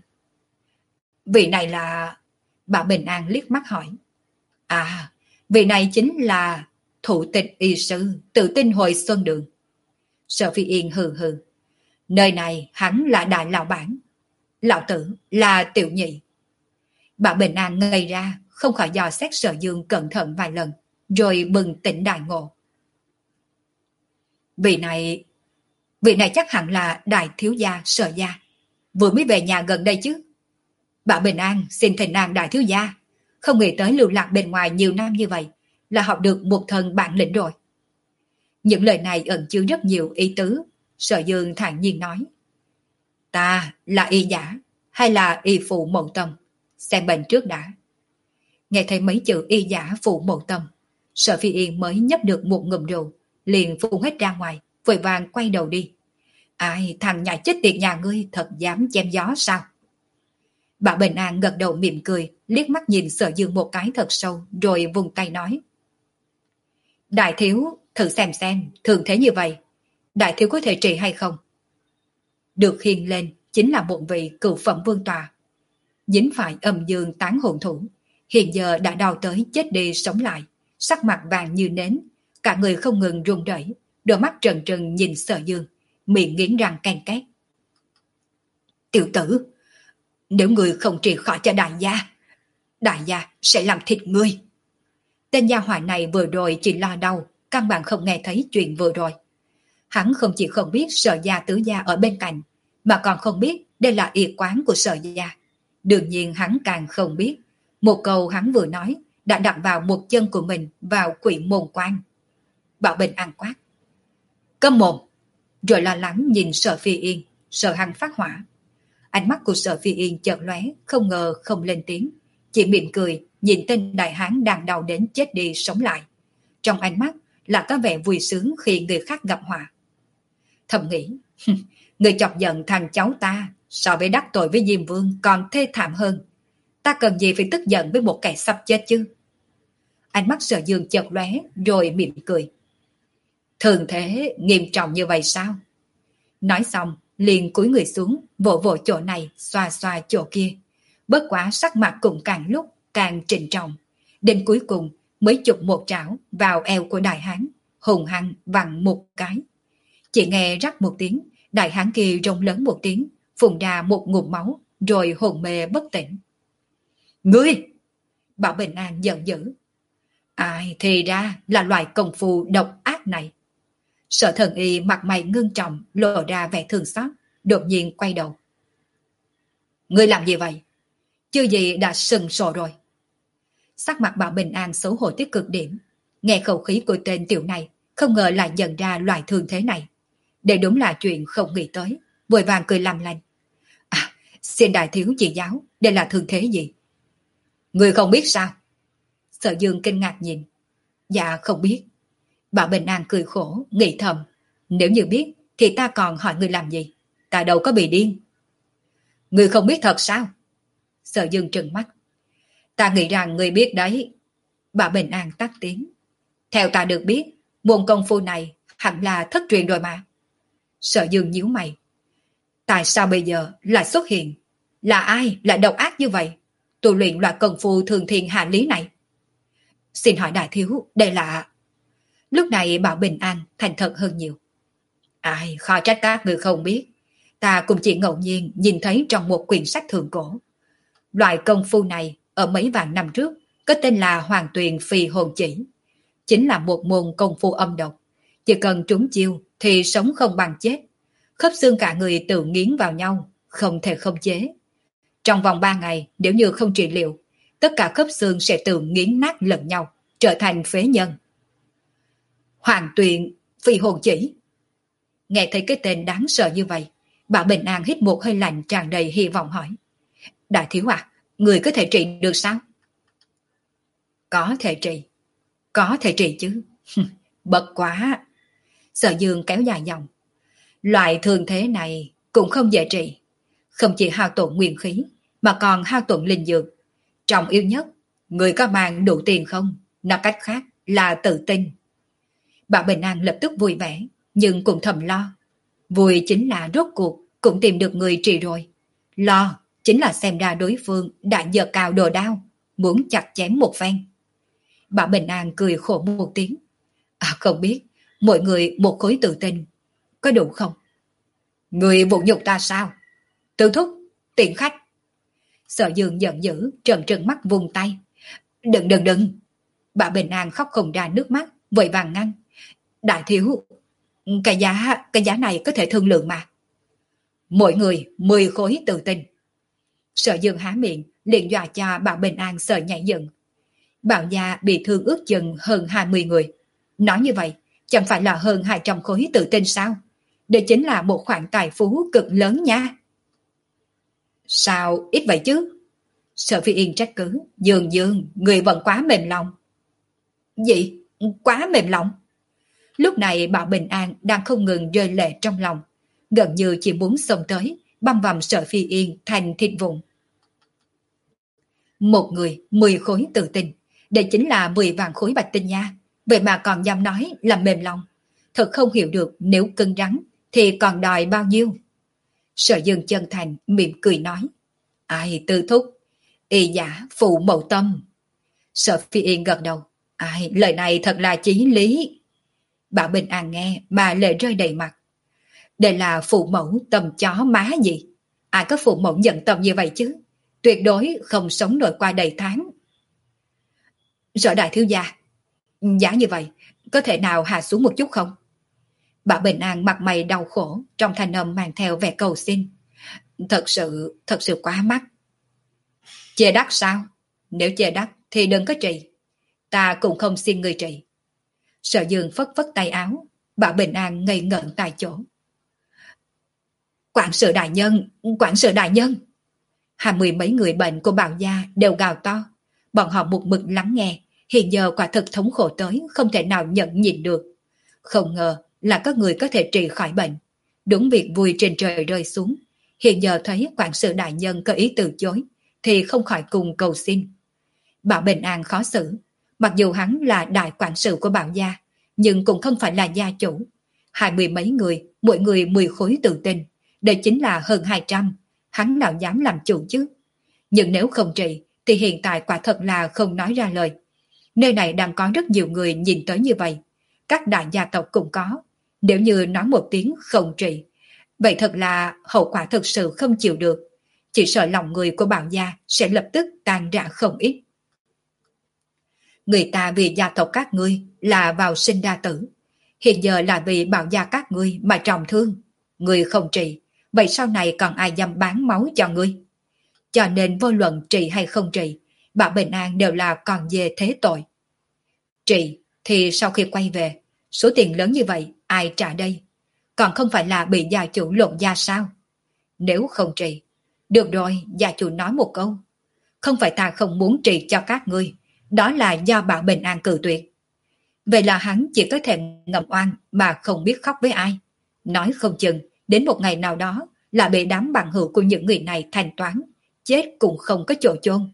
Vị này là... Bảo Bình An liếc mắt hỏi. À, vị này chính là thủ tịch y sư Tự Tin Hội Xuân Đường. Sở Phi Yên hừ hừ. Nơi này hắn là đại lão bản. Lão tử là tiểu nhị. Bảo Bình An ngây ra, không khỏi dò xét Sở Dương cẩn thận vài lần, rồi bừng tỉnh đại ngộ. Vị này... Vị này chắc hẳn là đại thiếu gia Sở gia. Vừa mới về nhà gần đây chứ. Bảo Bình An xin thỉnh an đại thiếu gia. Không nghĩ tới lưu lạc bên ngoài nhiều năm như vậy, là học được một thần bản lĩnh rồi. Những lời này ẩn chứa rất nhiều ý tứ. Sở Dương thản nhiên nói. Ta là y giả hay là y phụ mậu tâm? Xem bệnh trước đã. Nghe thấy mấy chữ y giả phụ mậu tâm, Sở Phi Yên mới nhấp được một ngụm rượu, liền phun hết ra ngoài, vội vàng quay đầu đi. Ai, thằng nhà chết tiệt nhà ngươi thật dám chém gió sao? Bảo Bình An gật đầu mỉm cười, liếc mắt nhìn Sở Dương một cái thật sâu, rồi vùng tay nói. Đại thiếu, thử xem xem, thường thế như vậy, đại thiếu có thể trị hay không? Được khiêng lên chính là một vị cựu phẩm vương tòa. Dính phải âm dương tán hồn thủ, hiện giờ đã đau tới chết đi sống lại, sắc mặt vàng như nến, cả người không ngừng run rẩy, đôi mắt trần trừng nhìn Sở Dương, miệng nghiến răng ken két. Tiểu tử, nếu người không trị khỏi cho đại gia, đại gia sẽ làm thịt ngươi. Tên gia hỏa này vừa rồi chỉ lo đau, căn bản không nghe thấy chuyện vừa rồi. Hắn không chỉ không biết Sở gia tứ gia ở bên cạnh, mà còn không biết đây là y quán của Sở gia. Đương nhiên hắn càng không biết, một câu hắn vừa nói đã đặt vào một chân của mình vào quỷ môn quan. Bảo Bình An quát. Câm mồm! Rồi lo lắng nhìn Sở Phi Yên, sợ hắn phát hỏa. Ánh mắt của Sở Phi Yên chợt lóe, không ngờ không lên tiếng, chỉ mỉm cười nhìn tên đại hán đang đau đến chết đi sống lại. Trong ánh mắt là có vẻ vui sướng khi người khác gặp họa. Thầm nghĩ, người chọc giận thằng cháu ta so với đắc tội với Diêm Vương còn thê thảm hơn. Ta cần gì phải tức giận với một kẻ sắp chết chứ? Ánh mắt Sở Dương chợt lóe rồi mỉm cười. Thường thế nghiêm trọng như vậy sao? Nói xong, liền cúi người xuống, vỗ vỗ chỗ này, xoa xoa chỗ kia. Bất quá sắc mặt cũng càng lúc càng trịnh trọng. Đến cuối cùng mới chụp một trảo vào eo của đại hán, hùng hăng vặn một cái. Chỉ nghe rắc một tiếng, đại hán kia rống lớn một tiếng, phun ra một ngụm máu, rồi hồn mê bất tỉnh. Ngươi! Bảo Bình An giận dữ. Ai thì ra là loại công phu độc ác này. Sở Thần Y mặt mày ngưng trọng, lộ ra vẻ thương xót, đột nhiên quay đầu. Ngươi làm gì vậy? Chưa gì đã sừng sồ rồi. Sắc mặt Bảo Bình An xấu hổ tới cực điểm. Nghe khẩu khí của tên tiểu này, không ngờ lại nhận ra loại thương thế này. Đây đúng là chuyện không nghĩ tới, vội vàng cười làm lành. À, xin đại thiếu chỉ giáo, đây là thương thế gì? Người không biết sao? Sở Dương kinh ngạc nhìn. Dạ không biết. Bảo Bình An cười khổ, nghĩ thầm. Nếu như biết, thì ta còn hỏi người làm gì? Ta đâu có bị điên. Người không biết thật sao? Sở Dương trừng mắt. Ta nghĩ rằng người biết đấy. Bảo Bình An tắt tiếng. Theo ta được biết, môn công phu này hẳn là thất truyền rồi mà. Sở Dương nhíu mày. Tại sao bây giờ lại xuất hiện? Là ai lại độc ác như vậy? Tu luyện loại công phu thường thiên hạ lý này. Xin hỏi đại thiếu, đây là... Lúc này Bảo Bình An thành thật hơn nhiều. Ai, khó trách các người không biết. Ta cũng chỉ ngẫu nhiên nhìn thấy trong một quyển sách thượng cổ. Loại công phu này ở mấy vạn năm trước có tên là Hoàng Tuyền Phi Hồn Chỉ. Chính là một môn công phu âm độc. Chỉ cần trúng chiêu thì sống không bằng chết. Khớp xương cả người tự nghiến vào nhau, không thể khống chế. Trong vòng ba ngày, nếu như không trị liệu, tất cả khớp xương sẽ tự nghiến nát lẫn nhau, trở thành phế nhân. Hoàng Tuyền Phi Hồn Chỉ. Nghe thấy cái tên đáng sợ như vậy, Bảo Bình An hít một hơi lạnh tràn đầy hy vọng hỏi. Đại thiếu à, người có thể trị được sao? Có thể trị. Có thể trị chứ. Bất quá. Sở Dương kéo dài dòng. Loại thương thế này cũng không dễ trị. Không chỉ hao tổn nguyên khí, mà còn hao tổn linh dược. Trọng yếu nhất, người có mang đủ tiền không? Nói cách khác là tự tin. Bảo Bình An lập tức vui vẻ, nhưng cũng thầm lo. Vui chính là rốt cuộc cũng tìm được người trị rồi. Lo chính là xem ra đối phương đã giơ cao đồ đao, muốn chặt chém một phen. Bảo Bình An cười khổ một tiếng. À, không biết, mỗi người một khối tự tin, có đủ không? Người vụ nhục ta sao? Tư thúc, tiện khách. Sở Dương giận dữ, trợn trừng mắt vùng tay. Đừng đừng đừng. Bảo Bình An khóc không ra nước mắt, vội vàng ngăn. Đại thiếu, cái giá, cái giá này có thể thương lượng mà. Mỗi người mười khối tự tin. Sở Dương há miệng, liền dọa cho Bảo Bình An sợ nhảy dựng. Bảo gia bị thương ước chừng hơn hai mươi người. Nói như vậy, chẳng phải là hơn hai trăm khối tự tin sao? Đây chính là một khoản tài phú cực lớn nha. Sao ít vậy chứ? Sở Phi Yên trách cứ. Dương Dương, người vẫn quá mềm lòng. Gì? Quá mềm lòng? Lúc này Bảo Bình An đang không ngừng rơi lệ trong lòng. Gần như chỉ muốn xông tới, băm vằm Sở Phi Yên thành thịt vụn. Một người, mười khối tự tin. Đây chính là mười vạn khối bạch tinh nha. Vậy mà còn dám nói là mềm lòng. Thật không hiểu được nếu cứng rắn thì còn đòi bao nhiêu. Sở Dương chân thành mỉm cười nói. Ai tư thúc, y giả phụ mẫu tâm. Sở Phi Yên gật đầu. Ai, lời này thật là chí lý. Bảo Bình An nghe mà lệ rơi đầy mặt. Đây là phụ mẫu tâm chó má gì? Ai có phụ mẫu nhận tâm như vậy chứ? Tuyệt đối không sống nổi qua đầy tháng. Sở đại thiếu gia, giá như vậy, có thể nào hạ xuống một chút không? Bảo Bình An mặt mày đau khổ, trong thanh âm mang theo vẻ cầu xin. Thật sự, thật sự quá mắc. Chê đắt sao? Nếu chê đắt thì đừng có trị. Ta cũng không xin người trị. Sở Dương phất phất tay áo, Bảo Bình An ngây ngẩn tại chỗ. Quản sự đại nhân, quản sự đại nhân. Hai mươi mấy người bệnh của Bảo gia đều gào to. Bọn họ một mực lắng nghe, hiện giờ quả thực thống khổ tới, không thể nào nhận nhìn được. Không ngờ là có người có thể trị khỏi bệnh. Đúng việc vui trên trời rơi xuống. Hiện giờ thấy quản sự đại nhân có ý từ chối, thì không khỏi cùng cầu xin. Bảo Bình An khó xử. Mặc dù hắn là đại quản sự của Bảo gia, nhưng cũng không phải là gia chủ. hai mươi mấy người, mỗi người mười khối tự tin, đây chính là hơn hai trăm, hắn nào dám làm chủ chứ. Nhưng nếu không trị, thì hiện tại quả thật là không nói ra lời. Nơi này đang có rất nhiều người nhìn tới như vậy, các đại gia tộc cũng có. Nếu như nói một tiếng không trị, vậy thật là hậu quả thực sự không chịu được. Chỉ sợ lòng người của Bảo gia sẽ lập tức tan rã không ít. Người ta vì gia tộc các ngươi là vào sinh ra tử, hiện giờ là vì Bảo gia các ngươi mà trọng thương. Ngươi không trị, vậy sau này còn ai dám bán máu cho ngươi? Cho nên vô luận trị hay không trị, Bảo Bình An đều là còn về thế tội. Trị thì sau khi quay về, số tiền lớn như vậy ai trả đây? Còn không phải là bị gia chủ lộn gia sao? Nếu không trị, được rồi, gia chủ nói một câu. Không phải ta không muốn trị cho các ngươi, đó là do Bảo Bình An cự tuyệt. Vậy là hắn chỉ có thể ngậm oan mà không biết khóc với ai. Nói không chừng, đến một ngày nào đó là bị đám bằng hữu của những người này thanh toán, chết cũng không có chỗ chôn.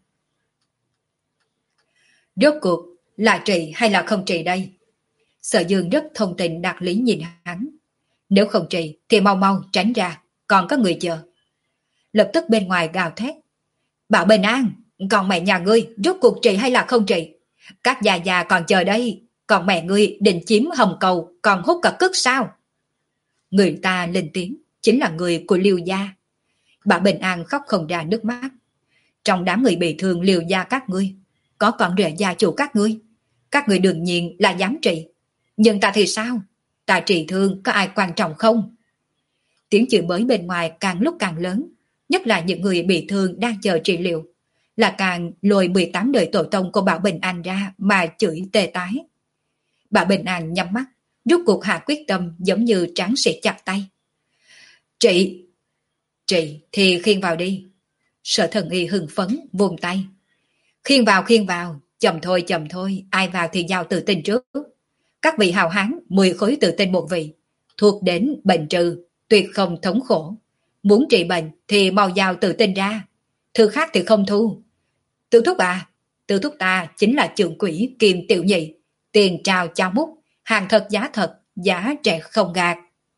Rốt cuộc là trị hay là không trị đây? Sở Dương rất thông tình đạt lý nhìn hắn. Nếu không trị thì mau mau tránh ra, còn có người chờ. Lập tức bên ngoài gào thét. Bảo Bình An, còn mẹ nhà ngươi rốt cuộc trị hay là không trị? Các già già còn chờ đây, còn mẹ ngươi định chiếm hồng cầu còn hút cả cức sao? Người ta lên tiếng, chính là người của Liêu gia. Bảo Bình An khóc không ra nước mắt. Trong đám người bị thương Liêu gia các ngươi, có con rể gia chủ các ngươi. Các ngươi đương nhiên là dám trị. Nhưng ta thì sao? Ta trị thương có ai quan trọng không? Tiếng chửi bới bên ngoài càng lúc càng lớn, nhất là những người bị thương đang chờ trị liệu, là càng lôi mười tám đời tổ tông của Bảo Bình An ra mà chửi tê tái. Bảo Bình An nhắm mắt, rút cuộc hạ quyết tâm giống như tráng sĩ chặt tay. Trị! Trị thì khiêng vào đi. Sở Thần Y hưng phấn vùng tay. Khiêng vào khiêng vào, chậm thôi chậm thôi, ai vào thì giao tự tin trước. Các vị hào hán mười khối tự tin một vị, thuộc đến bệnh trừ, tuyệt không thống khổ. Muốn trị bệnh thì mau giao tự tin ra, thứ khác thì không thu. Tư thúc à, tư thúc ta chính là trưởng quỹ Kim Tiểu Nhị, tiền trao chao múc, hàng thật giá thật, giá trẻ không gạt.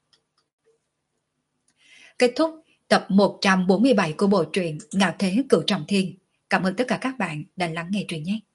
Kết thúc tập một trăm bốn mươi bảy của bộ truyện Ngạo Thế Cửu Trọng Thiên. Cảm ơn tất cả các bạn đã lắng nghe truyện nhé.